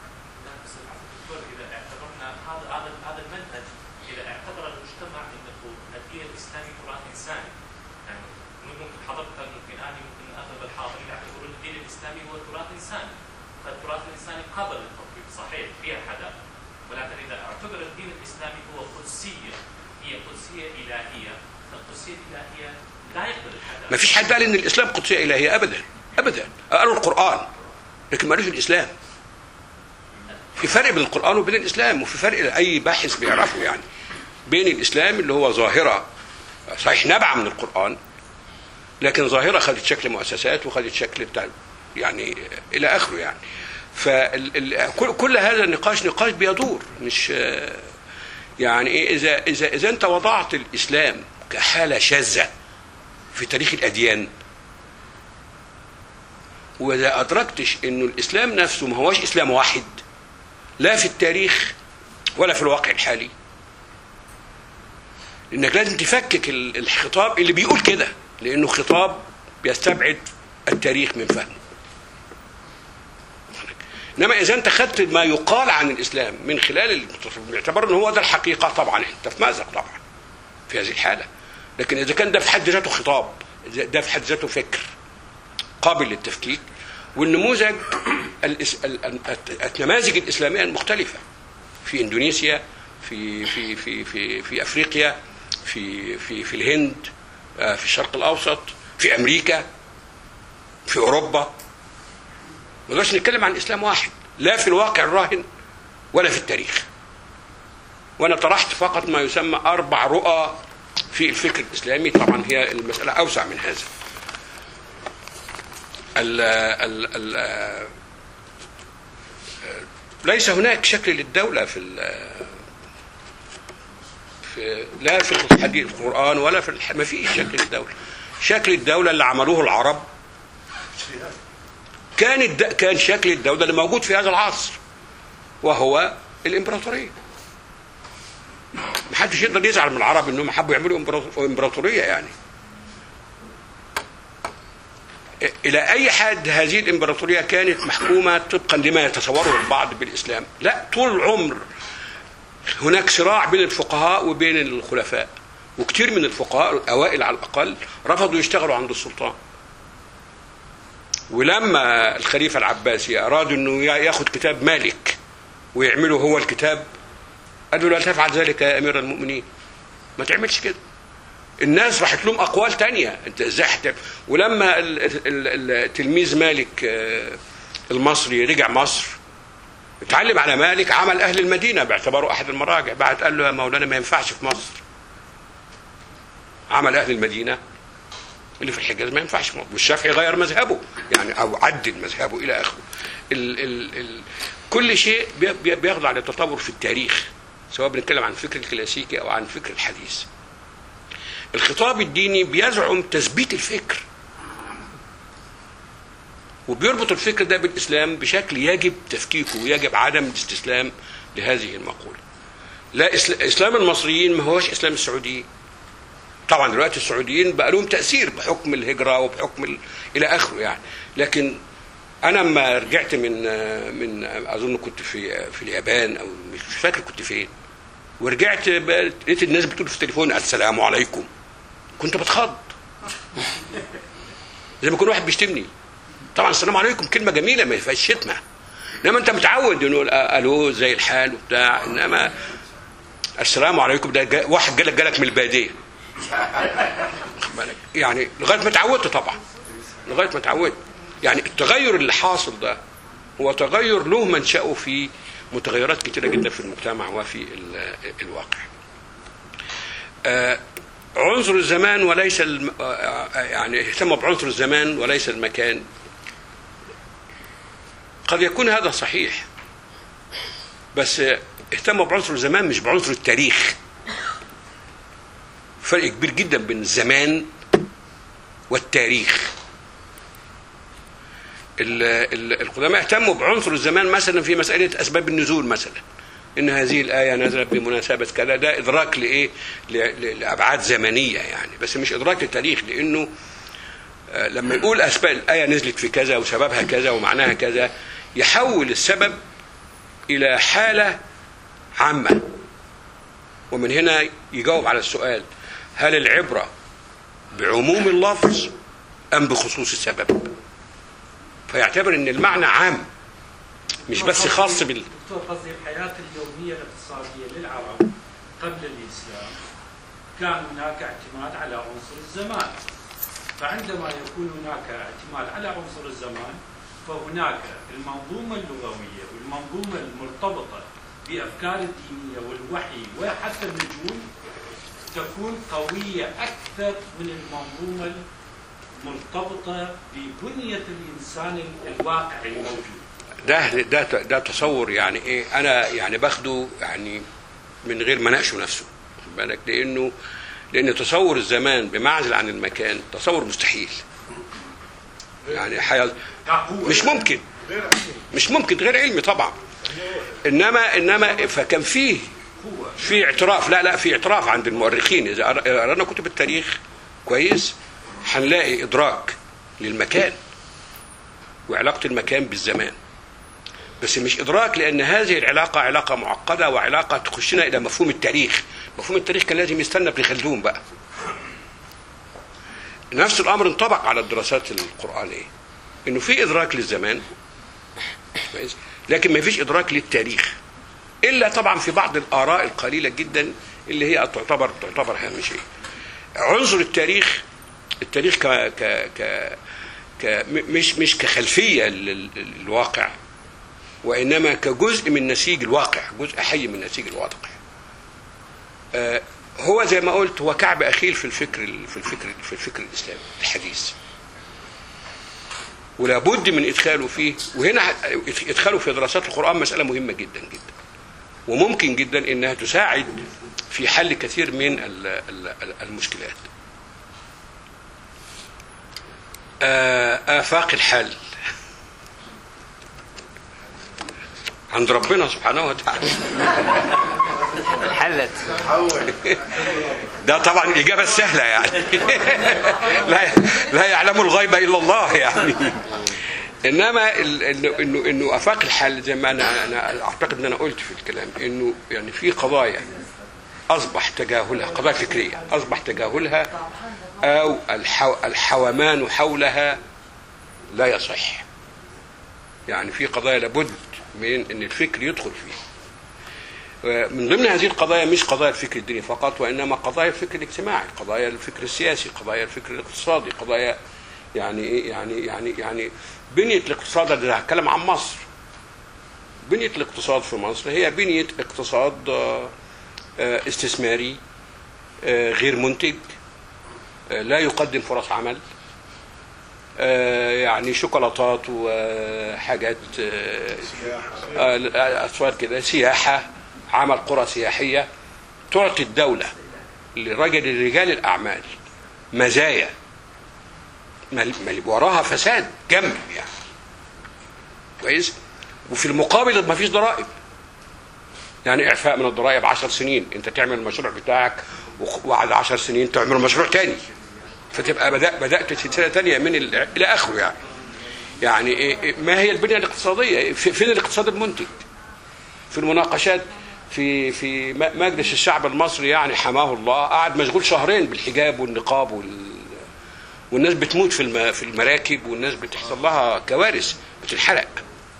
ما فيش حد قال ان الاسلام قدسيه الهيه ابدا ابدا. قالوا القران لكن ما قالوش الاسلام. في فرق بين القران وبين الاسلام، وفي فرق اي باحث بيعرفه يعني بين الاسلام اللي هو ظاهره صحيح نبع من القران، لكن ظاهره خدت شكل مؤسسات وخدت شكل بتاع يعني الى اخره يعني. فكل هذا النقاش نقاش بيدور، مش يعني ايه اذا اذا اذا انت وضعت الاسلام كحاله شاذه في تاريخ الأديان، وإذا أدركتش إنه الإسلام نفسه ما هوش إسلام واحد لا في التاريخ ولا في الواقع الحالي، إنك لازم تفكك الخطاب اللي بيقول كده، لأنه خطاب بيستبعد التاريخ من فهمه. إنما إذا أنت خدت ما يقال عن الإسلام من خلال باعتبار إنه هو ده الحقيقة، طبعا أنت في مأزق طبعا في هذه الحالة. لكن إذا كان ده في حد ذاته خطاب، ده في حد ذاته فكر قابل للتفكيك، والنموذج النماذج الإسلامية المختلفة في إندونيسيا، في في في في في أفريقيا، في في في الهند، في الشرق الأوسط، في أمريكا، في أوروبا، ما نقدرش نتكلم عن إسلام واحد لا في الواقع الراهن ولا في التاريخ. وأنا طرحت فقط ما يسمى أربع رؤى في الفكر الإسلامي، طبعا هي المسألة أوسع من هذا. ال ال ال ليس هناك شكل للدولة في, في لا في الحديث القرآن ولا في الح... ما فيش شكل للدولة. شكل الدولة اللي عملوه العرب كان الد... كان شكل الدولة اللي موجود في هذا العصر، وهو الإمبراطورية. محدش يقدر يزعل من العرب انهم حبوا يعملوا امبراطوريه يعني. الى اي حد هذه الامبراطوريه كانت محكومه طبقا لما يتصوره البعض بالاسلام؟ لا، طول العمر هناك صراع بين الفقهاء وبين الخلفاء، وكثير من الفقهاء الاوائل على الاقل رفضوا يشتغلوا عند السلطان. ولما الخليفه العباسي اراد انه ياخذ كتاب مالك ويعمله هو الكتاب، قالوا لا تفعل ذلك يا امير المؤمنين، ما تعملش كده. الناس راحت لهم اقوال تانية، انت ازاي حتى. ولما التلميذ مالك المصري رجع مصر اتعلم على مالك، عمل اهل المدينه باعتباره احد المراجع، بعد قال له يا مولانا ما ينفعش في مصر. عمل اهل المدينه اللي في الحجاز ما ينفعش في مصر، والشافعي غير مذهبه يعني او عدل مذهبه الى اخره. ال ال ال كل شيء بيخضع للتطور في التاريخ، سواء بنتكلم عن الفكر الكلاسيكي او عن الفكر الحديث. الخطاب الديني بيزعم تثبيت الفكر، وبيربط الفكر ده بالاسلام بشكل يجب تفكيكه ويجب عدم الاستسلام لهذه المقوله. لا، اسلام المصريين ما هوش اسلام السعوديين. طبعا دلوقتي السعوديين بقى لهم تاثير بحكم الهجره وبحكم ال... الى اخره يعني. لكن انا لما رجعت من من اظن كنت في في اليابان او مش فاكر كنت فين، ورجعت لقيت الناس بتقول في التليفون السلام عليكم، كنت بتخض زي ما يكون واحد بيشتمني. طبعا السلام عليكم كلمه جميله ما فيهاش شتمه، انما انت متعود انه الو زي الحال وبتاع، انما السلام عليكم ده واحد جالك جالك من الباديه يعني لغايه ما اتعودت. طبعا لغايه ما اتعودت يعني. التغير اللي حاصل ده هو تغير له منشأه في متغيرات كتيرة جدا في المجتمع وفي الواقع. آه عنصر الزمان وليس الم... آه يعني اهتم بعنصر الزمان وليس المكان قد يكون هذا صحيح، بس اهتموا بعنصر الزمان مش بعنصر التاريخ. فرق كبير جدا بين الزمان والتاريخ. القدماء اهتموا بعنصر الزمان مثلا في مسألة أسباب النزول مثلا، إن هذه الآية نزلت بمناسبة كذا، ده إدراك لإيه؟ لأبعاد زمنية يعني، بس مش إدراك للتاريخ، لأنه لما يقول أسباب الآية نزلت في كذا وسببها كذا ومعناها كذا، يحول السبب إلى حالة عامة، ومن هنا يجاوب على السؤال: هل العبرة بعموم اللفظ أم بخصوص السبب؟ فيعتبر ان المعنى عام مش بس خاص بال دكتور قصدي الحياة اليومية الاقتصادية للعرب قبل الإسلام كان هناك اعتماد على عنصر الزمان، فعندما يكون هناك اعتماد على عنصر الزمان فهناك المنظومة اللغوية والمنظومة المرتبطة بأفكار الدينية والوحي وحتى النجوم تكون قوية أكثر من المنظومة مرتبطة ببنية الإنسان الواقعي الموجود. ده ده ده تصور يعني ايه، انا يعني باخده يعني من غير ما اناقشه نفسه، خد بالك، لانه لان تصور الزمان بمعزل عن المكان تصور مستحيل. يعني حيال مش ممكن مش ممكن غير علمي طبعا. انما انما فكان فيه في اعتراف، لا لا في اعتراف عند المؤرخين. اذا قرانا كتب التاريخ كويس هنلاقي إدراك للمكان وعلاقة المكان بالزمان، بس مش إدراك لأن هذه العلاقة علاقة معقدة وعلاقة تخشنا إلى مفهوم التاريخ. مفهوم التاريخ كان لازم يستنى ابن خلدون بقى. نفس الأمر انطبق على الدراسات القرآنية، إنه في إدراك للزمان لكن ما فيش إدراك للتاريخ، إلا طبعا في بعض الآراء القليلة جدا اللي هي تعتبر تعتبر هامشية. عنصر التاريخ التاريخ ك ك ك ك مش مش كخلفيه للواقع، وانما كجزء من نسيج الواقع، جزء حي من نسيج الواقع. آه هو زي ما قلت هو كعب اخيل في الفكر في الفكر في الفكر الاسلامي الحديث، ولا بد من ادخاله فيه. وهنا ادخاله في دراسات القرآن مسألة مهمة جدا جدا، وممكن جدا انها تساعد في حل كثير من المشكلات. آفاق الحل عند ربنا سبحانه وتعالى حلت. ده طبعا الإجابة السهلة يعني لا لا يعلم الغيب إلا الله يعني. إنما إنه إنه إنه آفاق الحل زي ما أنا أنا أعتقد إن أنا قلت في الكلام إنه يعني في قضايا أصبح تجاهلها، قضايا فكرية أصبح تجاهلها أو الحو... الحومان حولها لا يصح. يعني في قضايا لابد من أن الفكر يدخل فيه. من ضمن هذه القضايا مش قضايا الفكر الديني فقط، وإنما قضايا الفكر الاجتماعي، قضايا الفكر السياسي، قضايا الفكر الاقتصادي، قضايا يعني يعني يعني يعني بنية الاقتصاد. اللي هتكلم عن مصر، بنية الاقتصاد في مصر هي بنية اقتصاد استثماري غير منتج، لا يقدم فرص عمل، يعني شوكولاتات وحاجات أسوار كده، سياحة، عمل قرى سياحية تعطي الدولة لرجل رجال الأعمال مزايا وراها فساد جنب يعني كويس. وفي المقابل ما فيش ضرائب، يعني إعفاء من الضرائب عشر سنين، أنت تعمل المشروع بتاعك وبعد عشر سنين تعمل مشروع تاني، فتبقى بدأ بدأت سلسلة تانية من إلى آخره يعني. يعني إيه ما هي البنية الاقتصادية؟ فين الاقتصاد المنتج؟ في المناقشات في في مجلس الشعب المصري يعني حماه الله قعد مشغول شهرين بالحجاب والنقاب وال والناس بتموت في في المراكب، والناس بتحصل لها كوارث بتنحرق.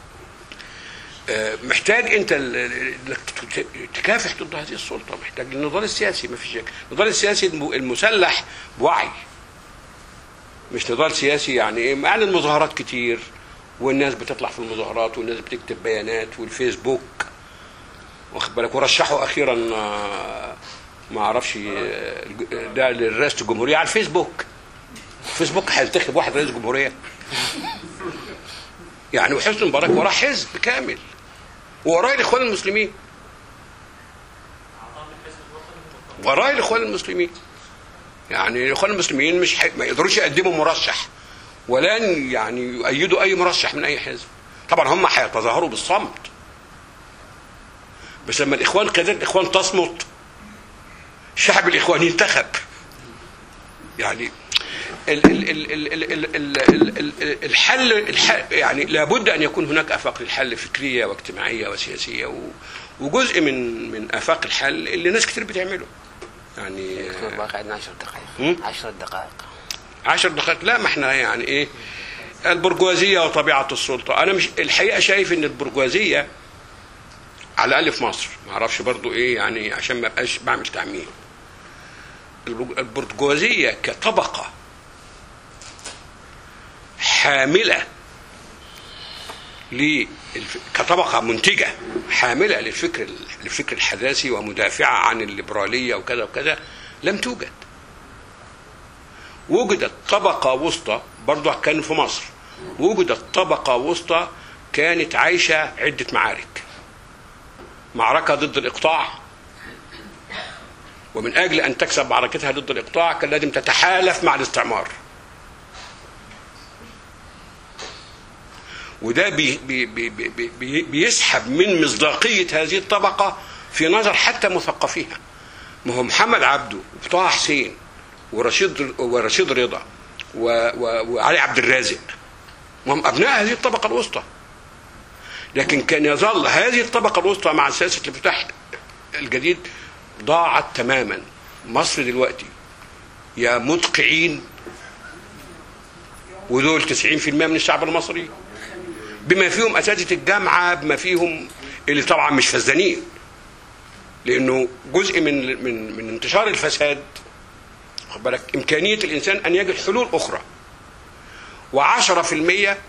محتاج انت تكافح ضد هذه السلطه، محتاج النضال السياسي، ما فيش شك. النضال السياسي المسلح بوعي، مش نضال سياسي يعني ايه يعني المظاهرات كتير والناس بتطلع في المظاهرات والناس بتكتب بيانات والفيسبوك واخد بالك. ورشحوا اخيرا ما اعرفش ده لرئاسه الجمهوريه على الفيسبوك. الفيسبوك هينتخب واحد رئيس جمهوريه؟ يعني وحسني مبارك وراه حزب كامل ووراه الاخوان المسلمين، وراه الاخوان المسلمين. يعني الاخوان المسلمين مش حي... ما يقدروش يقدموا مرشح ولن يعني يؤيدوا اي مرشح من اي حزب. طبعا هم هيتظاهروا بالصمت، بس لما الاخوان قيادات الاخوان تصمت شعب الاخوان ينتخب. يعني ال ال ال ال ال ال ال الحل, الحل يعني لابد ان يكون هناك افاق للحل فكريه واجتماعيه وسياسيه، وجزء من من افاق الحل اللي ناس كتير بتعمله. يعني باقي عندنا عشر دقائق. عشر دقائق. عشر دقائق لا، ما احنا يعني ايه البرجوازيه وطبيعه السلطه. انا مش الحقيقه شايف ان البرجوازيه على الاقل في مصر، ما اعرفش برضو ايه يعني عشان ما ابقاش بعمل تعميم، البرجوازيه كطبقه حامله كطبقه منتجه حامله للفكر للفكر الحداثي ومدافعه عن الليبراليه وكذا وكذا لم توجد. وجدت طبقه وسطى برضه كان في مصر، وجدت طبقه وسطى كانت عايشه عده معارك. معركه ضد الاقطاع، ومن اجل ان تكسب معركتها ضد الاقطاع كان لازم تتحالف مع الاستعمار. وده بي بي بي بي بي بيسحب من مصداقيه هذه الطبقه في نظر حتى مثقفيها. ما هو محمد عبده وطه حسين ورشيد ورشيد رضا وعلي عبد الرازق وهم ابناء هذه الطبقه الوسطى، لكن كان يظل هذه الطبقه الوسطى مع سياسه الانفتاح الجديد ضاعت تماما. مصر دلوقتي يا مدقعين، ودول تسعين بالمئة من الشعب المصري بما فيهم اساتذه الجامعه، بما فيهم اللي طبعا مش فسدانين، لانه جزء من من من انتشار الفساد خد بالك امكانيه الانسان ان يجد حلول اخرى. وعشرة في المئة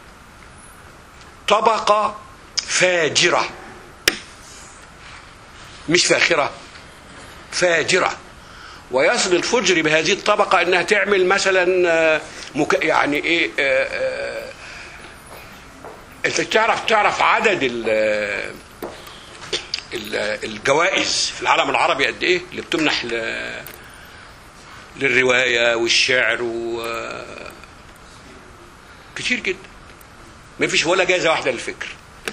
طبقه فاجره مش فاخره، فاجره. ويصل الفجر بهذه الطبقه انها تعمل مثلا مك... يعني ايه آآ آآ انت تعرف تعرف عدد ال الجوائز في العالم العربي قد ايه اللي بتمنح ل... للروايه والشعر و كتير جدا. ما فيش ولا جائزه واحده للفكر.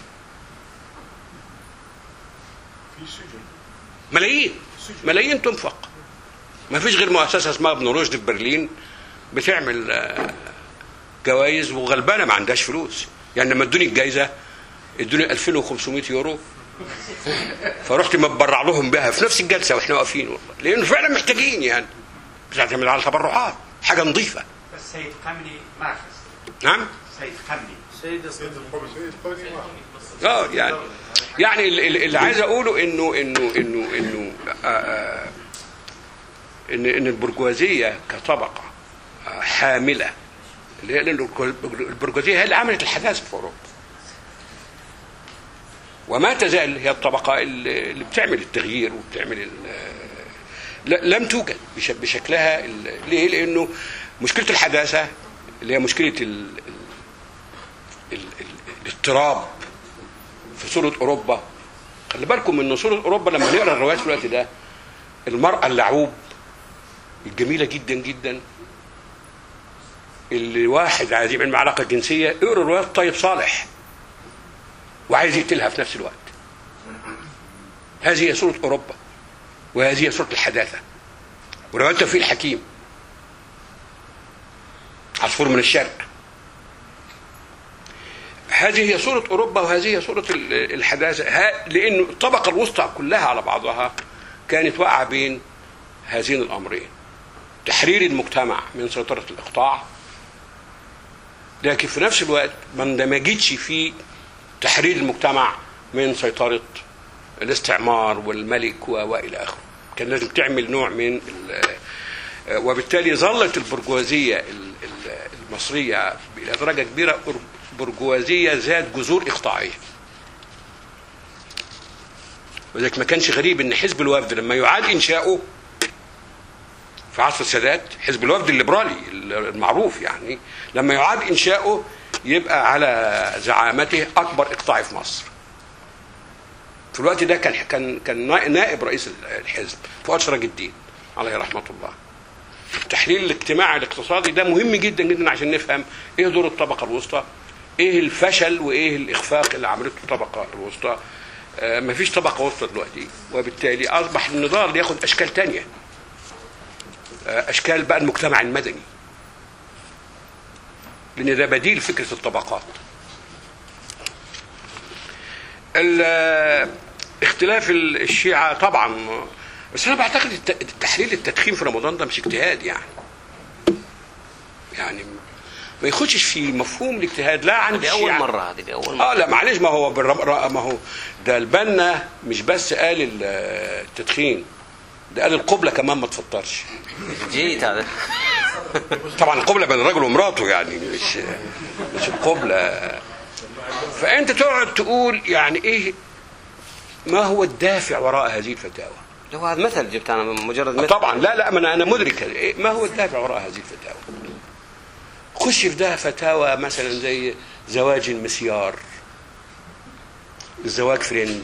ملايين ملايين تنفق. ما فيش غير مؤسسه اسمها ابن رشد في برلين بتعمل جوائز وغلبانه ما عندهاش فلوس. يعني لما ادوني الجائزه ادوني ألفين وخمسمائة يورو، فرحت متبرع لهم بها في نفس الجلسه واحنا واقفين والله، لانه فعلا محتاجين يعني بتعتمد على تبرعات حاجه نظيفه. بس سيد قمني ما فز. نعم سيد قمني سيد سيد القمني اه يعني يعني اللي عايز اقوله انه انه انه انه آآ ان ان البرجوازيه كطبقه حامله، اللي هي البرجوازيه هي اللي عملت الحداثه في اوروبا، وما تزال هي الطبقه اللي بتعمل التغيير وبتعمل لم توجد بشكلها. ليه؟ لانه مشكله الحداثه اللي هي مشكله ال... ال... ال... الاضطراب في صوره اوروبا. خلي بالكم ان صوره اوروبا لما نقرا الروايات في الوقت ده، المراه اللعوب الجميله جدا جدا اللي واحد عايز يعمل معاه علاقه جنسيه يقرا روايات طيب صالح وعايز يقتلها في نفس الوقت. هذه هي صوره اوروبا، وهذه هي صوره الحداثه. وروايه توفيق الحكيم عصفور من الشرق، هذه هي صوره اوروبا وهذه هي صوره الحداثه. لانه الطبقه الوسطى كلها على بعضها كانت واقعه بين هذين الامرين: تحرير المجتمع من سيطره الاقطاع، لكن في نفس الوقت ما اندمجتش في تحرير المجتمع من سيطره الاستعمار والملك والى اخره. كان لازم تعمل نوع من وبالتالي ظلت البرجوازيه المصريه الى درجه كبيره برجوازيه ذات جذور اقطاعيه. ولذلك ما كانش غريب ان حزب الوفد لما يعاد انشاؤه في عصر السادات، حزب الوفد الليبرالي المعروف يعني، لما يعاد انشاؤه يبقى على زعامته اكبر اقطاع في مصر. في الوقت ده كان كان كان نائب رئيس الحزب فؤاد سراج الدين عليه رحمه الله. التحليل الاجتماعي الاقتصادي ده مهم جدا جدا عشان نفهم ايه دور الطبقه الوسطى، ايه الفشل وايه الاخفاق اللي عملته الطبقه الوسطى. آه مفيش طبقه وسطى دلوقتي، وبالتالي اصبح النضال ياخد اشكال تانية، آه اشكال بقى المجتمع المدني، لان ده بديل فكره الطبقات. اختلاف الشيعة طبعا، بس انا بعتقد تحليل التدخين في رمضان ده مش اجتهاد يعني يعني ما يخشش في مفهوم الاجتهاد لا عند الشيعة. دي اول مره هذه دي اول مره اه لا معلش، ما هو بالرم... ما هو ده البنا مش بس قال التدخين، ده قال القبلة كمان ما تفطرش. جيد هذا. طبعا القبلة بين الرجل ومراته يعني مش مش القبلة. فانت تقعد تقول يعني ايه، ما هو الدافع وراء هذه الفتاوى؟ هو هذا مثل جبت انا مجرد مثل. طبعا لا لا انا انا مدرك إيه ما هو الدافع وراء هذه الفتاوى. خش في ده فتاوى مثلا زي زواج المسيار، الزواج فريند،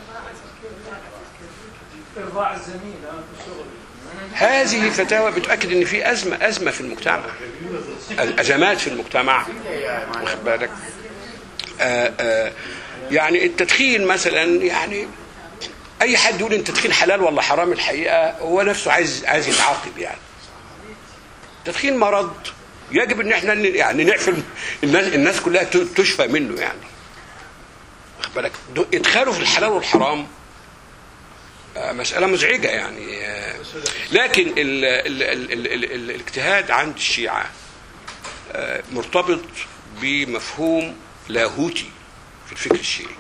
ارضاع الزميل في الشغل. هذه فتاوى بتؤكد ان في ازمه ازمه في المجتمع، ازمات في المجتمع، واخد بالك؟ آآ آآ يعني التدخين مثلا، يعني اي حد يقول ان التدخين حلال ولا حرام الحقيقه هو نفسه عايز عايز يتعاقب. يعني التدخين مرض يجب ان احنا يعني نعفل الناس الناس كلها تشفى منه يعني، واخد بالك؟ ادخاله في الحلال والحرام مساله مزعجه يعني. لكن ال ال ال ال ال ال الاجتهاد عند الشيعه مرتبط بمفهوم لاهوتي في الفكر الشيعي،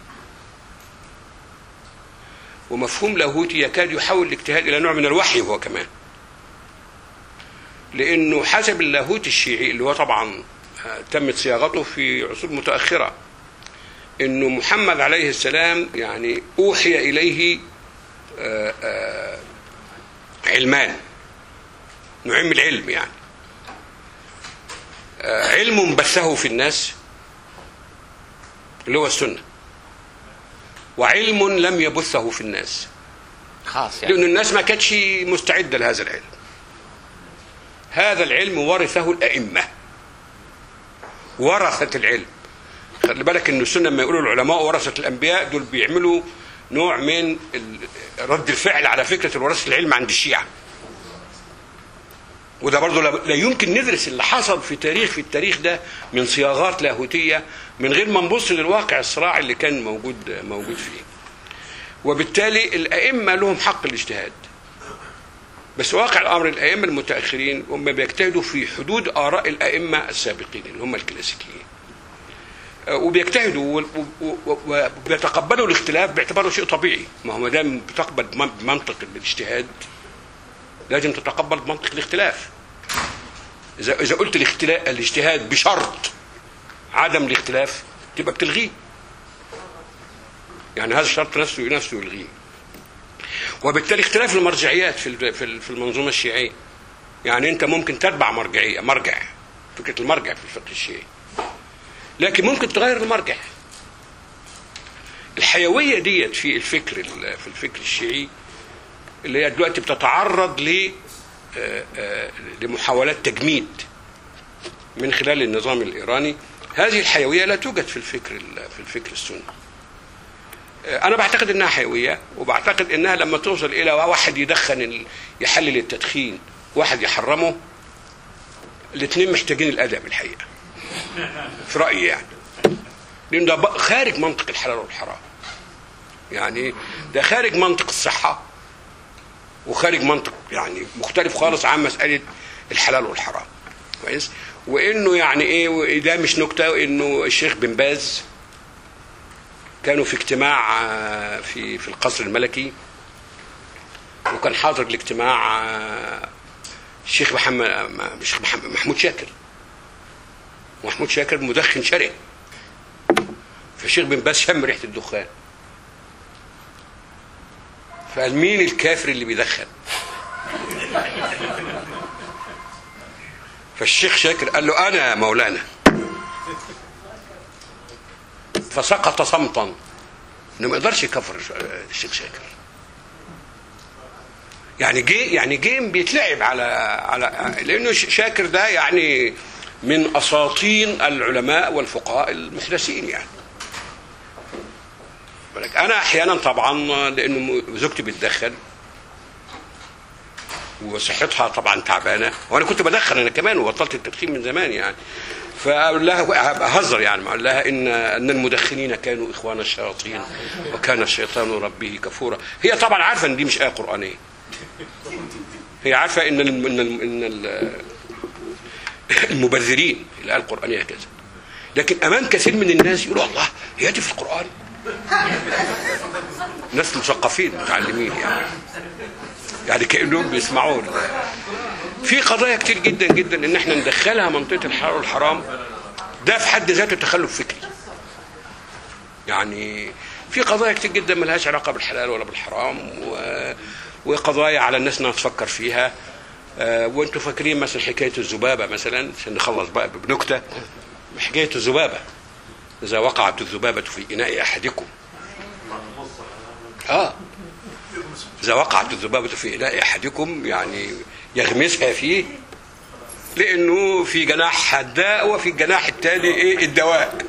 ومفهوم لاهوتي يكاد يحول الاجتهاد الى نوع من الوحي هو كمان، لانه حسب اللاهوت الشيعي اللي هو طبعا تمت صياغته في عصور متاخره، انه محمد عليه السلام يعني اوحي اليه آآ آآ علمان، نوعين من العلم يعني، علم بثه في الناس اللي هو السنة، وعلم لم يبثه في الناس خاص يعني. لأن الناس ما كانتش مستعدة لهذا العلم. هذا العلم ورثه الأئمة، ورثة العلم. خلي بالك إن السنة لما يقولوا العلماء ورثة الأنبياء، دول بيعملوا نوع من رد الفعل على فكرة الوراثة العلم عند الشيعة. وده برضه لا يمكن ندرس اللي حصل في تاريخ في التاريخ ده من صياغات لاهوتية من غير ما نبص للواقع الصراع اللي كان موجود موجود فيه. وبالتالي الأئمة لهم حق الاجتهاد، بس واقع الأمر الأئمة المتأخرين هم بيجتهدوا في حدود آراء الأئمة السابقين اللي هم الكلاسيكيين، وبيجتهدوا وبيتقبلوا الاختلاف باعتباره شيء طبيعي. ما هو ما دام بتقبل منطق الاجتهاد لازم تتقبل منطق الاختلاف. إذا إذا قلت الاختلاف الاجتهاد بشرط عدم الاختلاف تبقى بتلغيه، يعني هذا الشرط نفسه نفسه يلغيه. وبالتالي اختلاف المرجعيات في في المنظومة الشيعية، يعني أنت ممكن تتبع مرجعية مرجع فكرة المرجع في الفقه الشيعي، لكن ممكن تغير المرجع. الحيوية ديت في الفكر في الفكر الشيعي اللي هي دلوقتي بتتعرض ل لمحاولات تجميد من خلال النظام الإيراني، هذه الحيوية لا توجد في الفكر في الفكر السني. أنا بعتقد إنها حيوية، وبعتقد إنها لما توصل إلى واحد يدخن يحلل التدخين واحد يحرمه، الاثنين محتاجين الأدب الحقيقة في رأيي يعني، لأن ده خارج منطق الحلال والحرام، يعني ده خارج منطق الصحة وخارج منطق يعني مختلف خالص عن مسألة الحلال والحرام. كويس؟ وإنه يعني إيه، وده مش نكتة، إنه الشيخ بن باز كانوا في اجتماع في في القصر الملكي، وكان حاضر الاجتماع الشيخ محمد الشيخ محمود شاكر، ومحمود شاكر مدخن شرعي، فالشيخ بن باز شم ريحة الدخان، فقال مين الكافر اللي بيدخن؟ فالشيخ شاكر قال له أنا مولانا. فسقط صمتا، انه ما يقدرش يكفر الشيخ شاكر. يعني جي يعني جيم بيتلعب على على لانه شاكر ده يعني من اساطين العلماء والفقهاء المحدثين. يعني انا احيانا طبعا لانه زوجتي بتدخن وصحتها طبعا تعبانه، وانا كنت بدخن انا كمان وبطلت التدخين من زمان يعني، فاقول لها اهزر يعني اقول لها ان ان المدخنين كانوا اخوان الشياطين وكان الشيطان ربه كفورا. هي طبعا عارفه ان دي مش ايه قرانيه، هي عارفه ان ال ان ال ان المبذرين الايه القرانيه كذا، لكن امام كثير من الناس يقولوا الله هي دي في القران. ناس مثقفين متعلمين يعني يعني كأنهم بيسمعون. في قضايا كتير جدا جدا ان احنا ندخلها منطقة الحلال والحرام، ده في حد ذاته تخلف فكري. يعني في قضايا كتير جدا ملهاش علاقة بالحلال ولا بالحرام، و... وقضايا على الناس انها تفكر فيها. آه وانتم فاكرين مثلا حكاية الذبابة مثلا، عشان نخلص بقى بنكتة، حكاية الذبابة، إذا وقعت الذبابة في إناء أحدكم آه إذا وقعت الذبابة في إناء أحدكم يعني يغمسها فيه، لأنه في جناح الداء وفي الجناح التالي إيه الدواء.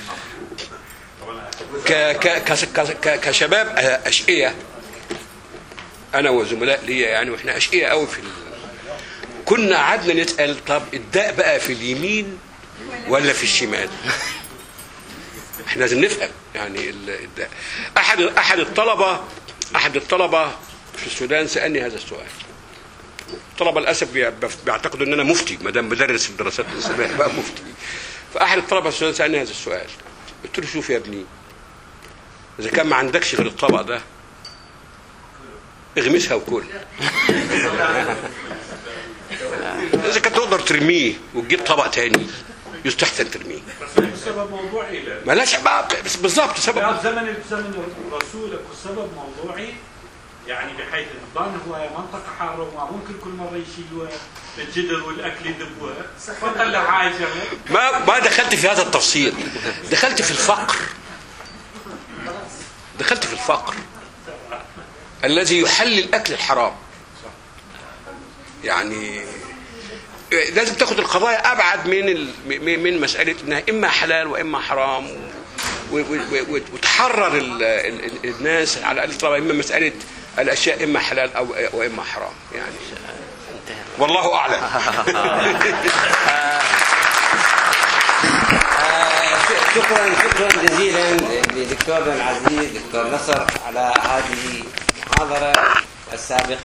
ك ك ك كشباب أشقية أنا وزملاء لي يعني، وإحنا أشقية قوي في ال... كنا قعدنا نسأل طب الداء بقى في اليمين ولا في الشمال؟ احنا لازم نفهم يعني الداء. احد احد الطلبه احد الطلبه في السودان سالني هذا السؤال. الطلبه للاسف بيعتقدوا ان انا مفتي ما دام بدرس الدراسات الاسلاميه بقى مفتي. فاحد الطلبه في السودان سالني هذا السؤال، قلت له شوف يا ابني، اذا كان ما عندكش غير الطبق ده اغمسها وكل. اذا كنت تقدر ترميه وتجيب طبق تاني يستحسن ترميه. سبب موضوعي ملاش بس بالضبط سبب زمن زمن رسولك والسبب موضوعي يعني، بحيث الضان هو منطقه حاره وما ممكن كل مره يشيلوها الجدر والاكل يذبوها، فطلع حاجه ما ما دخلت في هذا التفصيل، دخلت في الفقر دخلت في الفقر الذي يحلل اكل الحرام. يعني لازم تاخد القضايا ابعد من من مساله انها اما حلال واما حرام، وتحرر الناس على الاقل طبعا اما مساله الاشياء اما حلال او واما حرام يعني. والله اعلم. شكرا شكرا جزيلا لدكتورنا العزيز دكتور نصر على هذه المحاضره السابقه.